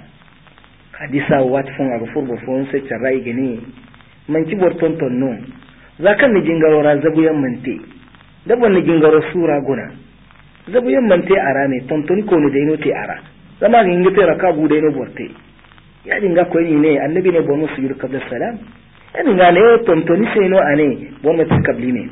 حديثا واتفون أغفور بفون سيتراي جني من تبور تنتر نو ذاك نجنغرو رازبو يمنتي دبو نجنغرو سورة غنا زبو يمنتي أراني تنتوني كوني دينو تي أرا زمان ينجتي ركابو دينو بورتي yani nga ko ni annabi ne bono sujud qabla salam yani nga ne tontoni seno ane bono ti qabli ne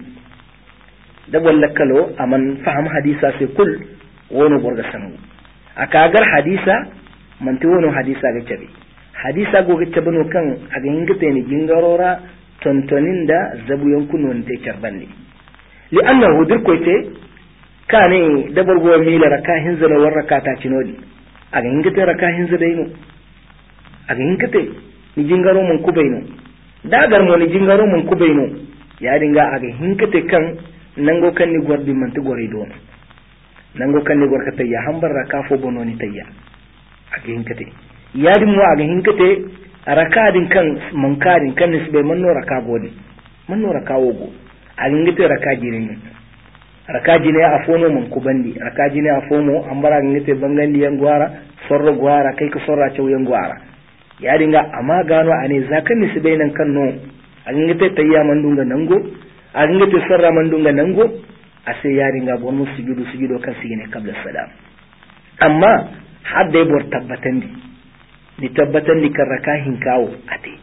da walla kalo aman faham hadisa se kul wono borga sanu aka gar hadisa man ti wono hadisa ga tabi hadisa go ga tabano kan aga ingate ni jingarora tontonin da zabu yankun won te charbandi li annahu dirkoite kane da borgo mila rakahin zana war rakata cinodi aga ingate rakahin zadaino aga hinkate ni jingaro mun kubaino dagar mo ni jingaro mun kubaino ya dinga aga hinkate kan nango kan ni gordi man ti gore do nango kan ni gorka tayya hambar rakafo bono ni tayya aga hinkate ya din mo aga hinkate rakadin kan mankarin kan nisbe manno raka godi manno raka wogo aga hinkate rakaji ne rakaji ne afono mun kubandi rakaji ne afomo ambara hinkate bangandi yan gwara sorro gwara kai ka sorra cew yan gwara ya dinga amma gano ane zakan ni sibainan kanno an ga tayya mandunga nango an ga sarra mandunga nango ase ya dinga bon mu sujudo kan sigine qabla salam amma hadde bor tabbatan ni tabbatan ni kan rakahin kawo ate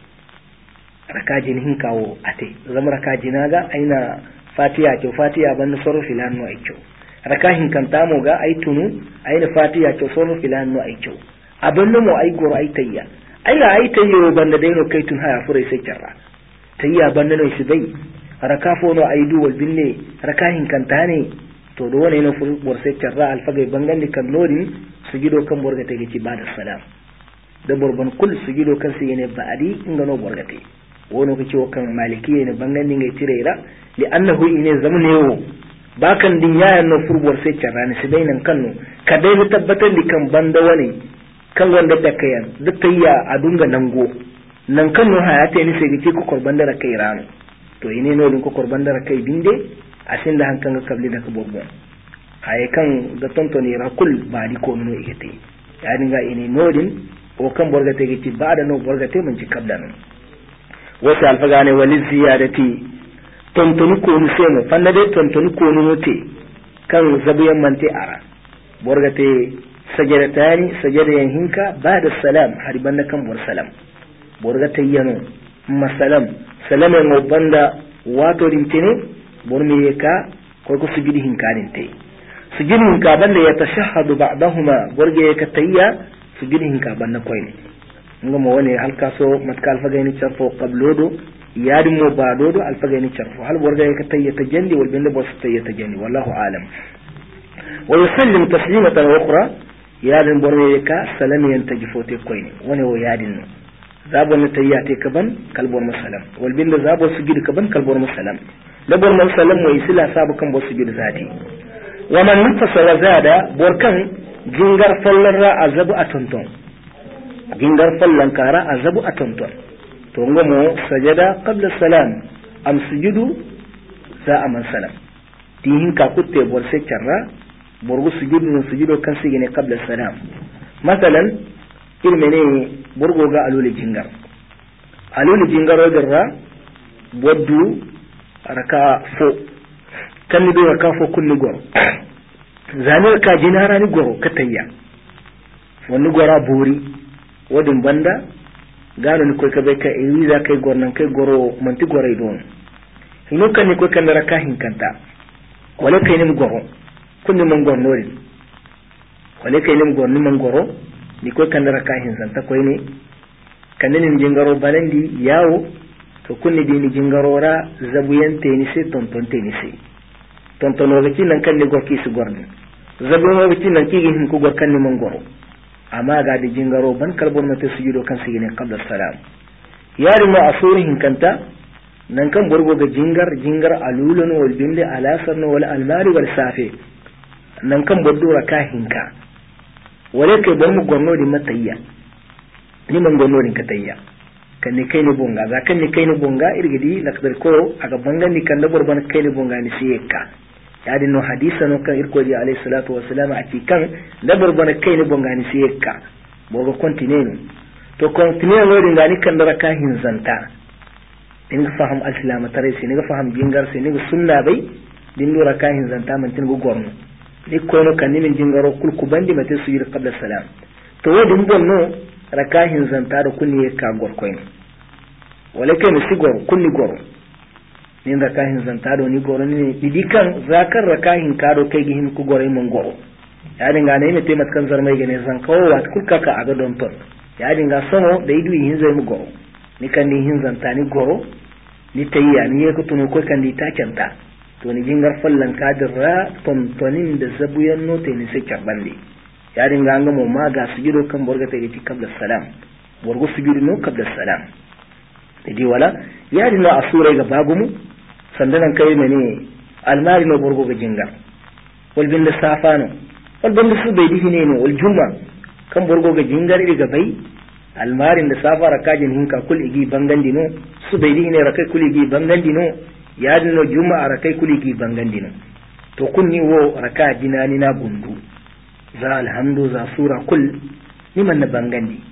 rakajin hin kawo ate zama rakajina ga aina fatiha to fatiha ban soro filano ai kyau rakahin kan tamo ga ai tunu aina fatiha to soro filano ai kyau abin mu ai goro ai tayya ai tayyo banda dai no kai tun haya furai sai kyarra tayya banda no shi bai rakafo no ai duwal binne rakahin kan tane to do wone no furu bor sai kyarra alfagai bangandi kan lodi sujudo kan borga take ci bada salam da borban kul sujudo kan sai ne ba'adi ingano borga te wono kace kan maliki ne bangandi ngai tirera li annahu ine zamnewo bakan din yayan no furu bor sai kyarra ne sai nan kanno kadai mu tabbatar di kan banda wani kan wanda da kayan duk tayya a dunga nango nan kan no hayata ni sai gice ku korban da kai rano to ine no din ku korban da kai binde asin da hankan ga kabli da ka bobbon haye kan da tontoni rakul ba di ko no igete ya dinga ine nodin o kan borga te gici ba da no borga te mun ci kabda no wata alfaga ne wali ziyadati tontoni ko mu sai mu fanda de tontoni ko no te kan zabiyan mante ara borga te sajadatani sajadayan hinka ba'da salam hariban da kan bor salam borga tayyano masalam salama ngo banda wato dintene bormi ka ko ko sujudi hinka dinte sujudi hinka banda ya tashahhadu ba'dahuma borge ka tayya sujudi hinka banda koyne ngamo woni halka so matkal fagayni charfo qablodo yadin mo badodo alfagayni charfo hal borge ka tayya tajandi wal banda bos tayya tajandi wallahu alam wa yusallim taslimatan ukhra yadin borne ka salami yantaji fote koyne woni o yadin no zabo na tayyate kaban kalbor masalam wal binda zabo sujud kaban kalbor masalam labor masalam mo isila sabu kan bo sujud zati wa man nafasa wa zada borkan jingar fallarra azabu atonton jingar fallan kara azabu atonton to ngomo sajada qabla salam am sujudu za aman salam tihin ka kutte bor se charra borgo sujudo kan sigine qabla salam masalan irmene borgo ga aluli jingar odirra boddu raka fo kan ni do raka fo kunni goro zanir ka jinara ni goro katayya wani gora buri wadin banda gano ni koy ka be ka wiza kai gornan kai goro manti gorai don hino kan ni koy kan raka hinkanta wala kai ni goro kunni man gornori wala kai ni gorni man goro ni koy kan raka hinsanta koy ne kanin jingaro balandi yawo to kunni dini jingarora zabuyante ni se tontonte ni se tontono ga nan kan ni gorki su gorni zabuno ga nan kigi hin ku gor kan ni man goro amma ga di jingaro ban kalbon mata sujudo kan sigine qabla salam yari ma asuri hin kanta nan kan borgo ga jingar alulun wal bindi alasarno wal almari wal safi nan kan boddo raka hinka wale kai ban mu gorno di matayya ni man gorno din katayya kan ni kai ni bonga za kan ni kai ni bonga irgidi lakdar ko aga bangan ni kan da borban kai ni bonga ni siyeka ya dinno hadisa no kan irko di alayhi salatu wassalam a cikin da borban kai ni bonga ni siyeka bogo continue to continue no din gani kan da raka hin zanta in ga faham al-islam tare sai ni ga faham jingar sai ni ga sunna bai din do raka hin zanta man tin go gorno ni ko no kan ni min jingaro kulku bandi mate su yir qabla salam to wadin bonno rakahin zanta da kunni ka gorkoin wala kai misigor kunni goro nin rakahin zanta do ni goro ni didikan zakar rakahin ka do kai gihin ku gore mun goro ya dinga ne mai temat kan zarmai gane zan kawo wa kulka ka aga don ton ya dinga sono da idu yin zai mu goro ni kan ni hin zanta ni goro ni tayya ni ya kutuno ko kan di ta kanta to ni jingar fallan kadirra tontonin da zabuyan note ni sai karbande ya dinga an gamo ma ga sujudo kan borga ta yake kabla salam borgo sujudo no kabla salam idi wala ya dinga asura ga bagumu sandanan kai mene almari no borgo ga jingar wal bin da safano wal bin da su bai dihine no wal juma kan borgo ga jingar ga bai almarin da safara kajin hinka kul igi bangandi no su bai dihine rakai kul igi bangandi no ya dinga juma'a rakai kul igi bangandi no to kunni wo raka dinani na gundu za alhamdu za sura kul niman na bangandi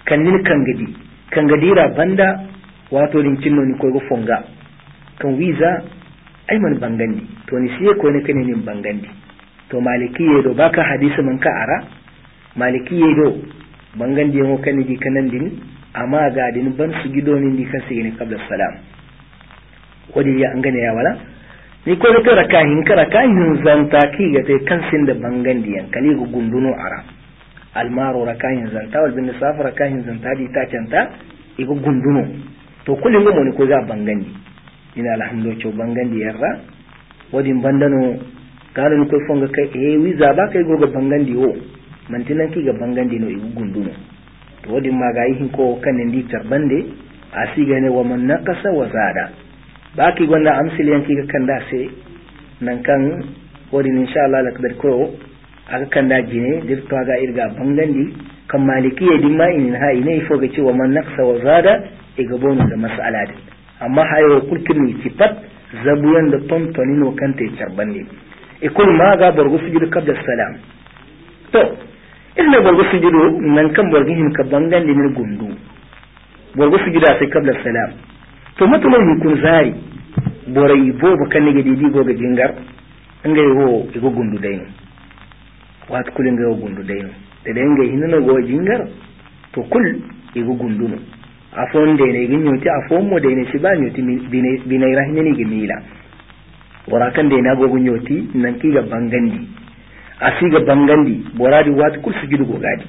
kannin kangadira banda wato din cinno ni ko go fonga kan wiza ai man bangandi to ni siye ko ne kane nin bangandi to malikiye do baka hadisi man ka ara malikiye do bangandi mo kan di kanan din amma ga din ban su gido ni di kasi ne qabla salam wadi ya angane ya wala ni ko to rakahin zanta ki ga te kansin da bangandi yan kali go gunduno ara almaro rakahin zanta wal bin saf rakahin zanta di ta canta igo gunduno to kullum mo ni ko ga bangandi ina alhamdulillah bangandi yarra wadin bandano garan ko fonga kai wiza ba kai go ga bangandi o mantinan ki ga bangandi no igu gunduno to wadin ma ga yin ko kan ndi tarbande asiga ne wa man naqasa wa zada ba ki gonna amsil yanki ga kanda sai nan kan wadin insha Allah la kadar ko aka kanda jine dirto ga irga bangandi kan malikiye dimma in ha ine fo ga cewa man naqasa wa zada iga bonu da mas'ala din amma hayo kulkin tifat zabuyan da tontoni no kante charbande e kul ma ga borgo sujudu qabla salam to illa borgo sujudu nan kan borgo hin ka bangan din gundu borgo sujudu sai qabla salam to matulai ni kun zari borai bo ba kan ne didi go ga jingar ngai ho igo gundu dai wat kulin ga gundu dai da dai ngai hinno go jingar to kul igo gundu no afon de ne ginyoti afon mo de ne shiba nyoti bine rahine ni gimila warakan de na go ginyoti nan ki ga bangandi asi ga bangandi boradi wat kul sujudu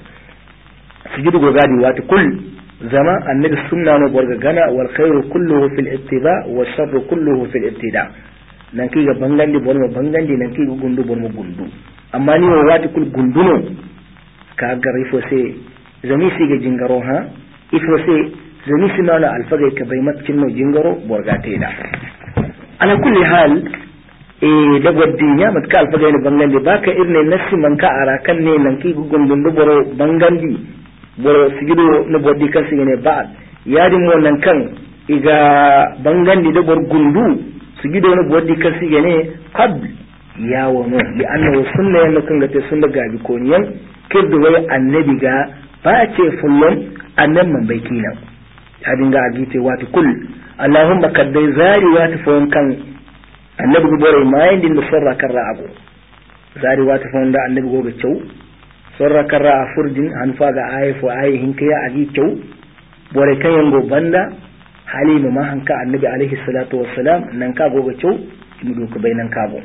go gadi wat kul zama annabi sunna no borga gana wal khairu kulluhu fil ittiba wa sharru kulluhu fil ibtida nan ki ga bangandi bormo bangandi nan ki go gundu bormo gundu amma ni wat kul gunduno ka garifo se zami si ga jingaro ha ifo se zami sinana alfagai ka bai matkin no jingaro borgate da ala kulli hal da gwaddinya matka alfagai ne bangandi baka irne nasi man ka ara kan ne nan ki gugun dundu boro bangandi boro sigido no boddi kan sigene ba yadi mo nan kan iga bangandi da bor gundu sigido no boddi kan sigene qabl ya wono li annahu sunna yan kan ga te sunna gabi koniyan kirdu wai annabi ga ba ce fullon annan man bai kinan hadin ga agite wati kul allahumma kaddai zari wati fon kan annabi go bore mayin din sarra karra abu zari wati fon da annabi go ga cew sarra karra afurdin an faga ayi fo ayi hinka ya agi cew bore kan yango banda halima ma hanka annabi alaihi salatu wassalam nan ka go ga cew mu do ka bainan kabo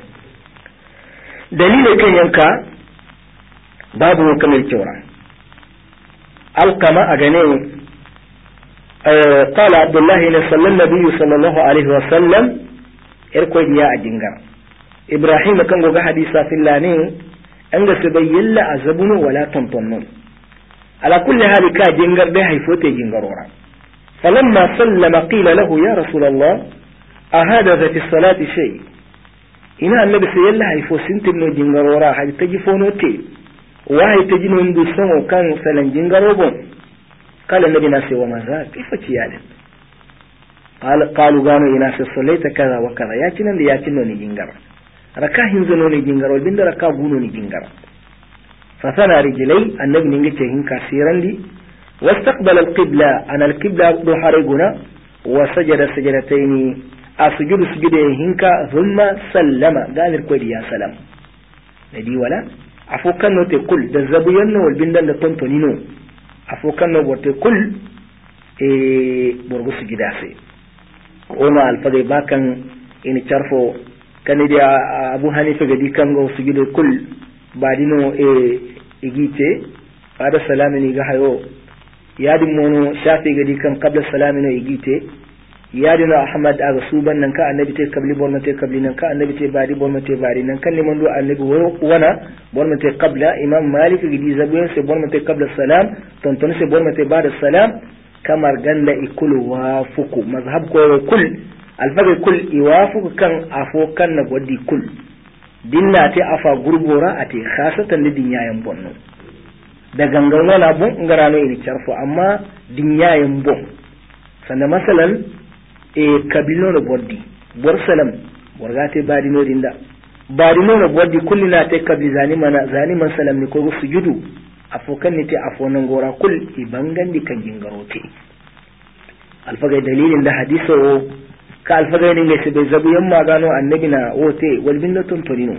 dalilin kan yanka babu kamar cewa alqama a gane قال عبد الله صلى النبي صلى الله عليه وسلم اركو يا اجنغا ابراهيم كان غو حديثا في اللاني ان سبين لا عذبن ولا تنطن على كل حال كا جنغر ده هيفوت جنغرورا فلما سلم قيل له يا رسول الله اهذا في الصلاه شيء ان النبي سيلا هيفوت سنتن جنغرورا هاي تجي فونوتي وهي تجي نندو سمو كان سلن جنغروبون قال النبي ناسي وما ذاك كيف تيال قالوا قالوا إناس صليت كذا وكذا ياتنا لياتنوني جنجر ركاهن زنوني جنجر والبند ركاهونوني جنجر فثنى رجلي النبي ننجتهن كثيرا لي واستقبل القبلة أنا القبلة بحرقنا وسجد سجدتين أسجد سجدهنك ثم سلم قال الكويد يا سلام ندي ولا عفو كانوا تقول دزبيون والبند لطنطنينو afokan no bote kul borgo sigidase ona alfade bakan ini charfo kanidi abu hanifa gadi kango sigido kul badino igite bada salamini ga hayo yadi mono shafi gadi kan qabla salamino igite yadi no ahmad aga suban nan ka annabi te qabli borno te qabli nan ka annabi te badi borno te badi nan kan liman do annabi wana borno te qabla imam malik gidi zabuyen se borno te qabla salam tonton se borno te bada salam kamar ganda ikulu wafuku mazhab ko kul alfaga kul iwafuku kan afo kan na godi kul dinna te afa gurbora ate khasatan da dinyayen bonno da gangan wala bon ngarano ini charfo amma dinyayen bon sannan masalan kabilo no boddi bor salam borgate badino dinda badino no boddi kullina te kabli zani man salam ni ko sujudu afokan ne te afonan gora kul ibangandi kan jingarote alfagai dalilin da hadiso ka alfagai ne sai bai zabu yamma gano annabi na wote wal binnatun turino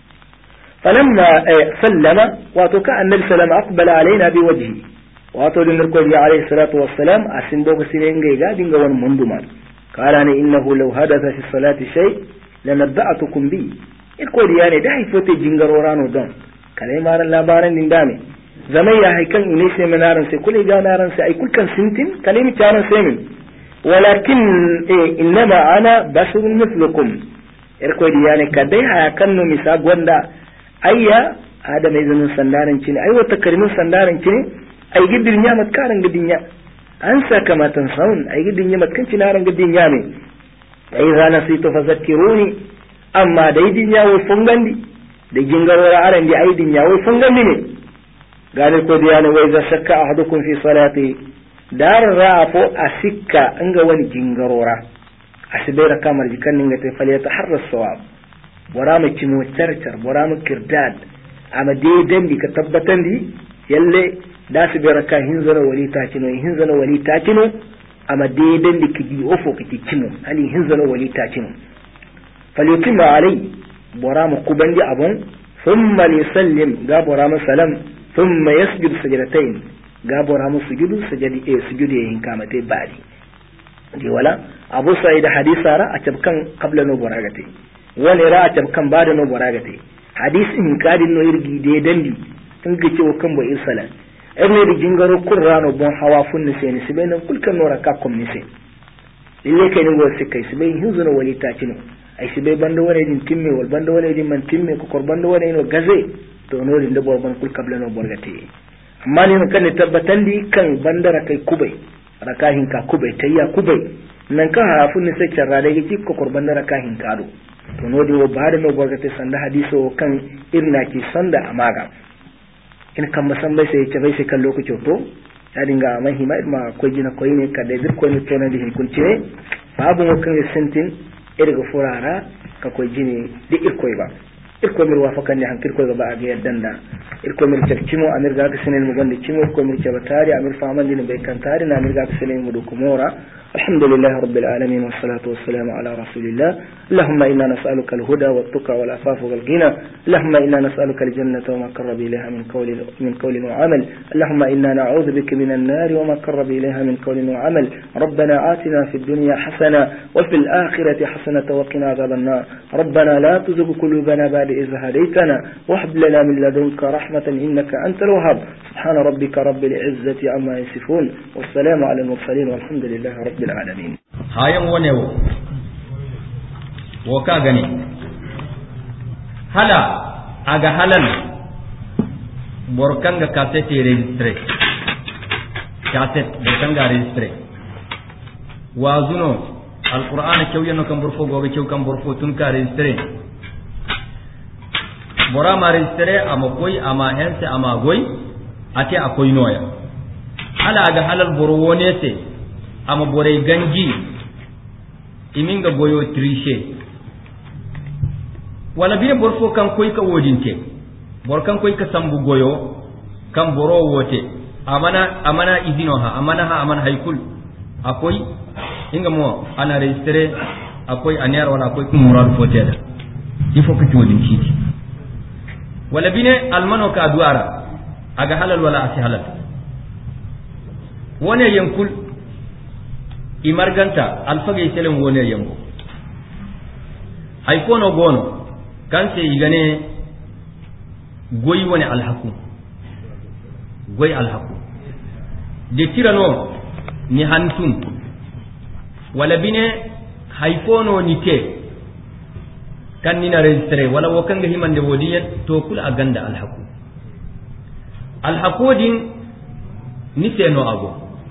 falamma sallama wato ka annabi sallama aqbala alaina bi wajhi wato din ko ya alayhi salatu wassalam asin boga sine ngai ga dinga wani munduma qala ne innahu law hadatha fi salati shay lanada'atukum bi ko ya ne da haifote jingarorano don kalai maran labaran din dame zamai ya haikan ine sai manaran sai kule ga naran sai ai kulkan sintin kalimi taran sai min walakin innama ana basharun mithlukum ko ya ne kadai hayakan no misa gonda ayya adama izinin sandaran cini ai wata karimin sandaran cini ai gidin ya matkaran gidin ya an saka matan saun ai gidin ya matkan cinaran gidin ya me ai zana sai to fazakkiruni amma dai din ya wo fungandi da jingarora aran di ai din ya wo fungandi ne galir ko da yana wai za shakka ahadukum fi salati dar rafo asikka anga wani jingarora asibera kamar jikan ninga te faliyata harra sawab bora mu kimo tartar bora mu kirdad amma dai dan di ka tabbatan di yalle da su bera ka hinzana wali ta kino amma dai dan di kidi ofo kike kimo ali hinzana wali ta kino falyutima alai bora mu kubandi abun thumma yusallim ga bora mu salam thumma yasjudu sajdatayn ga bora mu sujudu sujudi yin kamate badi di wala abu sa'id hadisara a tabkan qabla no boragate wani ra a tabkan bada no boragate hadisin kadin no irgi de dandi in ga cewa kan bai sala erne da jingaro qur'ano bon hawa funni sai ni sibai nan kulkan no raka kom ni sai ille kai ni go sikai sibai hinzuna wali ta kino ai sibai bando wani din timme wal bando wani din man timme ko bando wani no gaze to no din da borban kul qabla no borgate amma ni kan tabbatan di kan bandara kai kubai rakahin ka kubai tayya kubai nan ka hafun ni sai charra da yake ko korban da rakahin ka do to no di ba da no borgate sanda hadiso kan irna ki sanda amaga in kan masambai sai ce bai sai kan lokaci to ya dinga mai hima ma ko jina ko ne ka da ko ne to na di kunce babu mo kan sentin irga furara ka ko jini di irkoi ba irko mir wafakan ne hankir ko ba ga yaddan da irko mir tarkimo amir ga ka senen mu gonde cimo ko mir cabatari amir faman din bai kan tari na amir ga ka senen mu do kumora alhamdulillahi rabbil alamin wassalatu wassalamu ala rasulillah allahumma inna nas'aluka alhuda wattaqa wal afafa wal ghina allahumma inna nas'aluka aljannata wa ma qarraba ilayha min qawlin wa amal allahumma inna na'udhu bika minan nar wa ma qarraba ilayha min qawlin wa amal rabbana atina fid dunya hasana wa fil akhirati hasanatan wa qina adhaban nar rabbana la tuzigh qulubana ba'da إذ هديتنا وهب لنا من لدنك رحمة إنك أنت الوهاب سبحان ربك رب العزة عما يصفون والسلام على المرسلين والحمد لله رب العالمين هايم ونيو وكاغني هلا أغا هلن بوركانغا كاسيتي ريجستري كاسيت بوركانغا ريجستري وازونو القرآن كيو ينو كم برفو غوغي كيو كم برفو تنكا ريجستري bora ma registre ama koy ama hense ama goy ate akoy noya ala ga halal boro wonete ama bore ganji iminga goyo triche wala bire borfo kan koy ka wodinte bor kan koy ka sambu goyo kan boro wote amana izino ha amana haykul akoy inga mo ana registre akoy aner wala akoy kum murad foteda il faut que tu wodin kiti wala bine almano ka duara aga halal wala asi halal wone yankul imarganta alfage selen wone yanko hay kono gono kan se igane goyi woni alhaku de tirano ni hantum wala bine hay kono ni te kan nina registre wala wakanga himande wodiyen to kula aganda alhaku din ni seno ago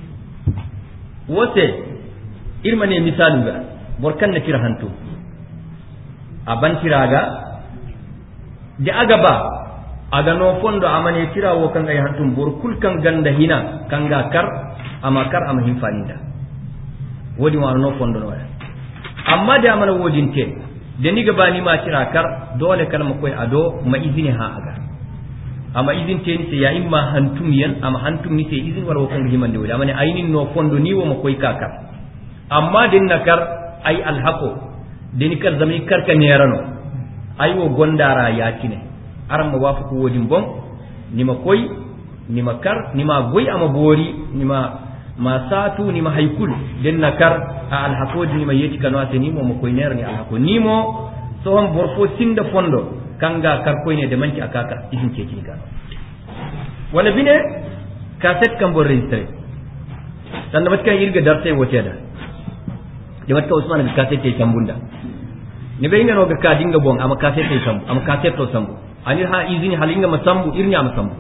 wote irmane misalu ga borkan na kira hantu aban kiraga de aga ba aga no fondo amane kira wo kan ay hantum bor kul kan ganda hina kanga kar ama himfaninda wodi wa no fondo no amma de amana wodinte da ni gaba ni ma kira kar dole kalma koy ado ma izini ha aga ama izin te ni se ya imma hantum yan ama hantum ni se izin war wakon himande wala amane aynin no fondo ni wo makoy kaka amma den nakar ay alhaqo den kar zami kar ka nerano ay wo gondara yakine aram ma wafu ko wodin bon ni makoy ni makar ni ma goy ama bori ni ma satu ni ma haykul den nakar a alhaqo ni ma yeti kanu ateni mo makoy ner ni alhaqo ni mo so hon borfo sinda fondo kanga karkoy ne de manki akaka izin ke kinga wala bine cassette kan bor registré tan damat kan irga darse wote da damat ka usman ga cassette te sambunda ne be inga no ga ka dinga bon ama cassette te sambu ama cassette to sambu anir ha izini halinga masambu irnya masambu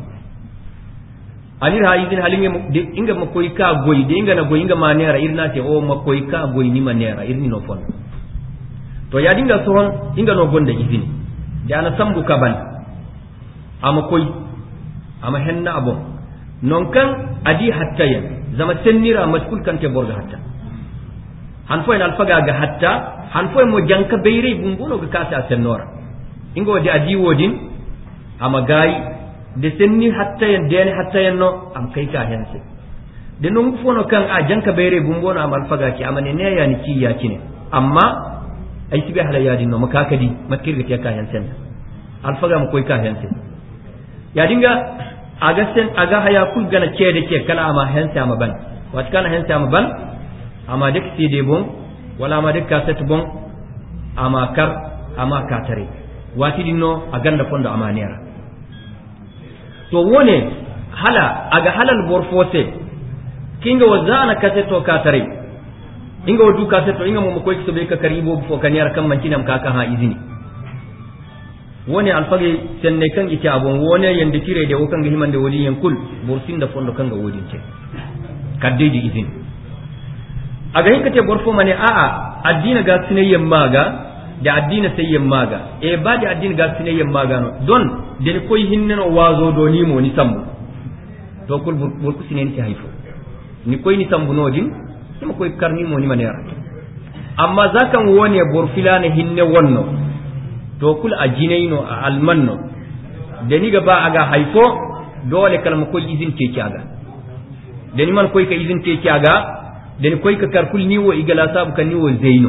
anir ha izini halinga inga makoy ka goy de inga na goy inga manera irna te o makoy ka goy ni manera irni no fon to ya dinga sohon inga no gonda izini da ana sambu kaban ama koy ama henna abo non kan adi hatta ya zama sennira matkul kan te borga hatta han fo en alfaga ga hatta han fo mo janka beyre bumbuno ga kasa sennora ingo di adi wodin ama gayi de senni hatta ya den hatta ya no am kai ka hense de non fono kan a janka beyre bumbuno am alfaga ki amane ne ya ni ci ya kine amma ay tibe hala yadi no makakadi matkirga te ka hensen alfaga mo koy ka hense ya dinga aga haya kul gana cede ke kala ama hense ama ban wat kana hense ama ban ama dek CD bon wala ama dek cassette bon ama kar ama katare wati dinno aganda fondo ama nera to wone hala aga halal borfose kinga wazana cassette to katare inga wadu cassette inga mo koy kisobe ka karibo fo kanyar kam mancinam kaka ha izini woni alfage senne kan ite abon woni yende tire de wokan himande wodi yen kul borsin da fondo kan ga wodi te kaddeji izin aga hinkate borfo mane a addina ga sinayyen maga da addina sayyen maga e ba da addina ga sinayyen maga no don den koy hinneno wazo do ni mo ni sambu to kul burku sinen ti haifo ni koy ni sambu nodin ni koy karni mo ni manera amma zakan woni borfilane hinne wonno to kul a jinaino a almanno da ni gaba aga haifo dole kalma koy izin te kiaga da ni man koy ka izin te kiaga da ni koy ka karkul ni wo igala sabu kan ni wo zaino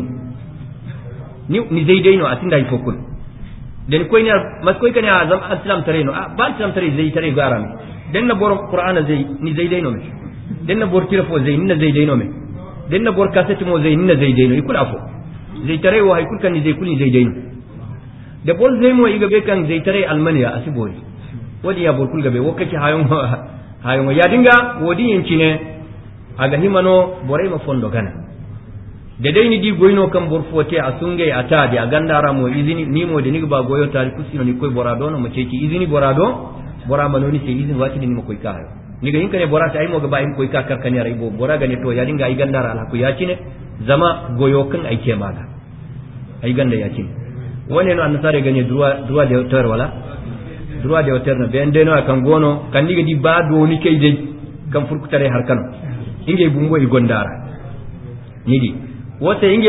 ni zaidaino atinda haifo kul da ni koy ne mas koy kan ya azam islam tareno ba islam tare zai tare garami dan na bor qur'ana zai ni zaidaino me dan na bor tirafo zai ni zaidaino me dan na bor kasati mo zai ni zaidaino ikul afo zai tare wo haikul kan ni zai kul ni zaidaino da bol zai mo iga be kan zai tare almaniya asibori wadi ya bol kul gabe wokati hayon ya dinga wodi yanci ne aga himano borai ma fondo gana da dai ni di goyno kan bor fote asunge ata di agandara mo izini ni mo de ni ba goyo tari kusino ni koy borado no mo ceki izini borado bora manoni se izini wati ni mo koy ka ni ga hinkane bora ta ay mo ga ba im koy ka karkani rai bo bora ga ne to ya dinga ay gandara ala ku ya cine zama goyo kan ay ke maga ay ganda ya cine woni no annasare ganye droit de auteur wala droit de auteur no ben deno kan gono kan diga di ba do ni kay dej kan furkutare har kan inge bumbo i gondara nidi wote inge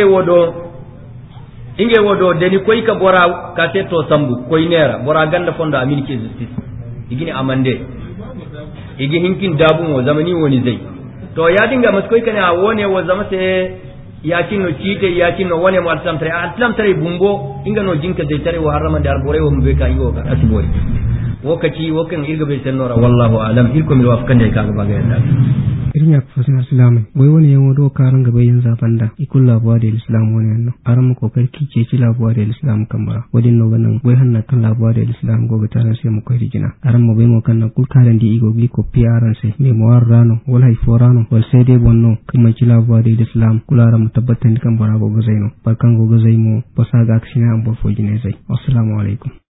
wodo deni koy ka bora ka teto sambu koy nera bora ganda fondo amini ke justice igini amande igi hinkin dabu mo zamani woni zai to ya dinga maskoy kana wone wo zamate yakin no cite yakin no wone mo aslam tare bumbo inga no jinka zai tare wa harama da arbore wo mbe ka yiwo ka asibori wokaci wokan irga be senora wallahu alam irko mi wafkan dai kaga baga yanda irin fasin islam wai wani yawo do karan gaba yin zafanda ikul labuwa da islam wani yanno aran mu kokar kike ci labuwa da islam kamara wadin no ganan wai hanna kan labuwa da islam goga taran sai mu kai rigina aran mu bai mu kan na kul karan di igo gli ko piaran sai me mo warrano wal hay forano wal sai dai bonno kuma ci labuwa da islam kulara mu tabbatan kan bara goga zaino barkan goga zaimo basaga aksina an bo fojine zai assalamu alaikum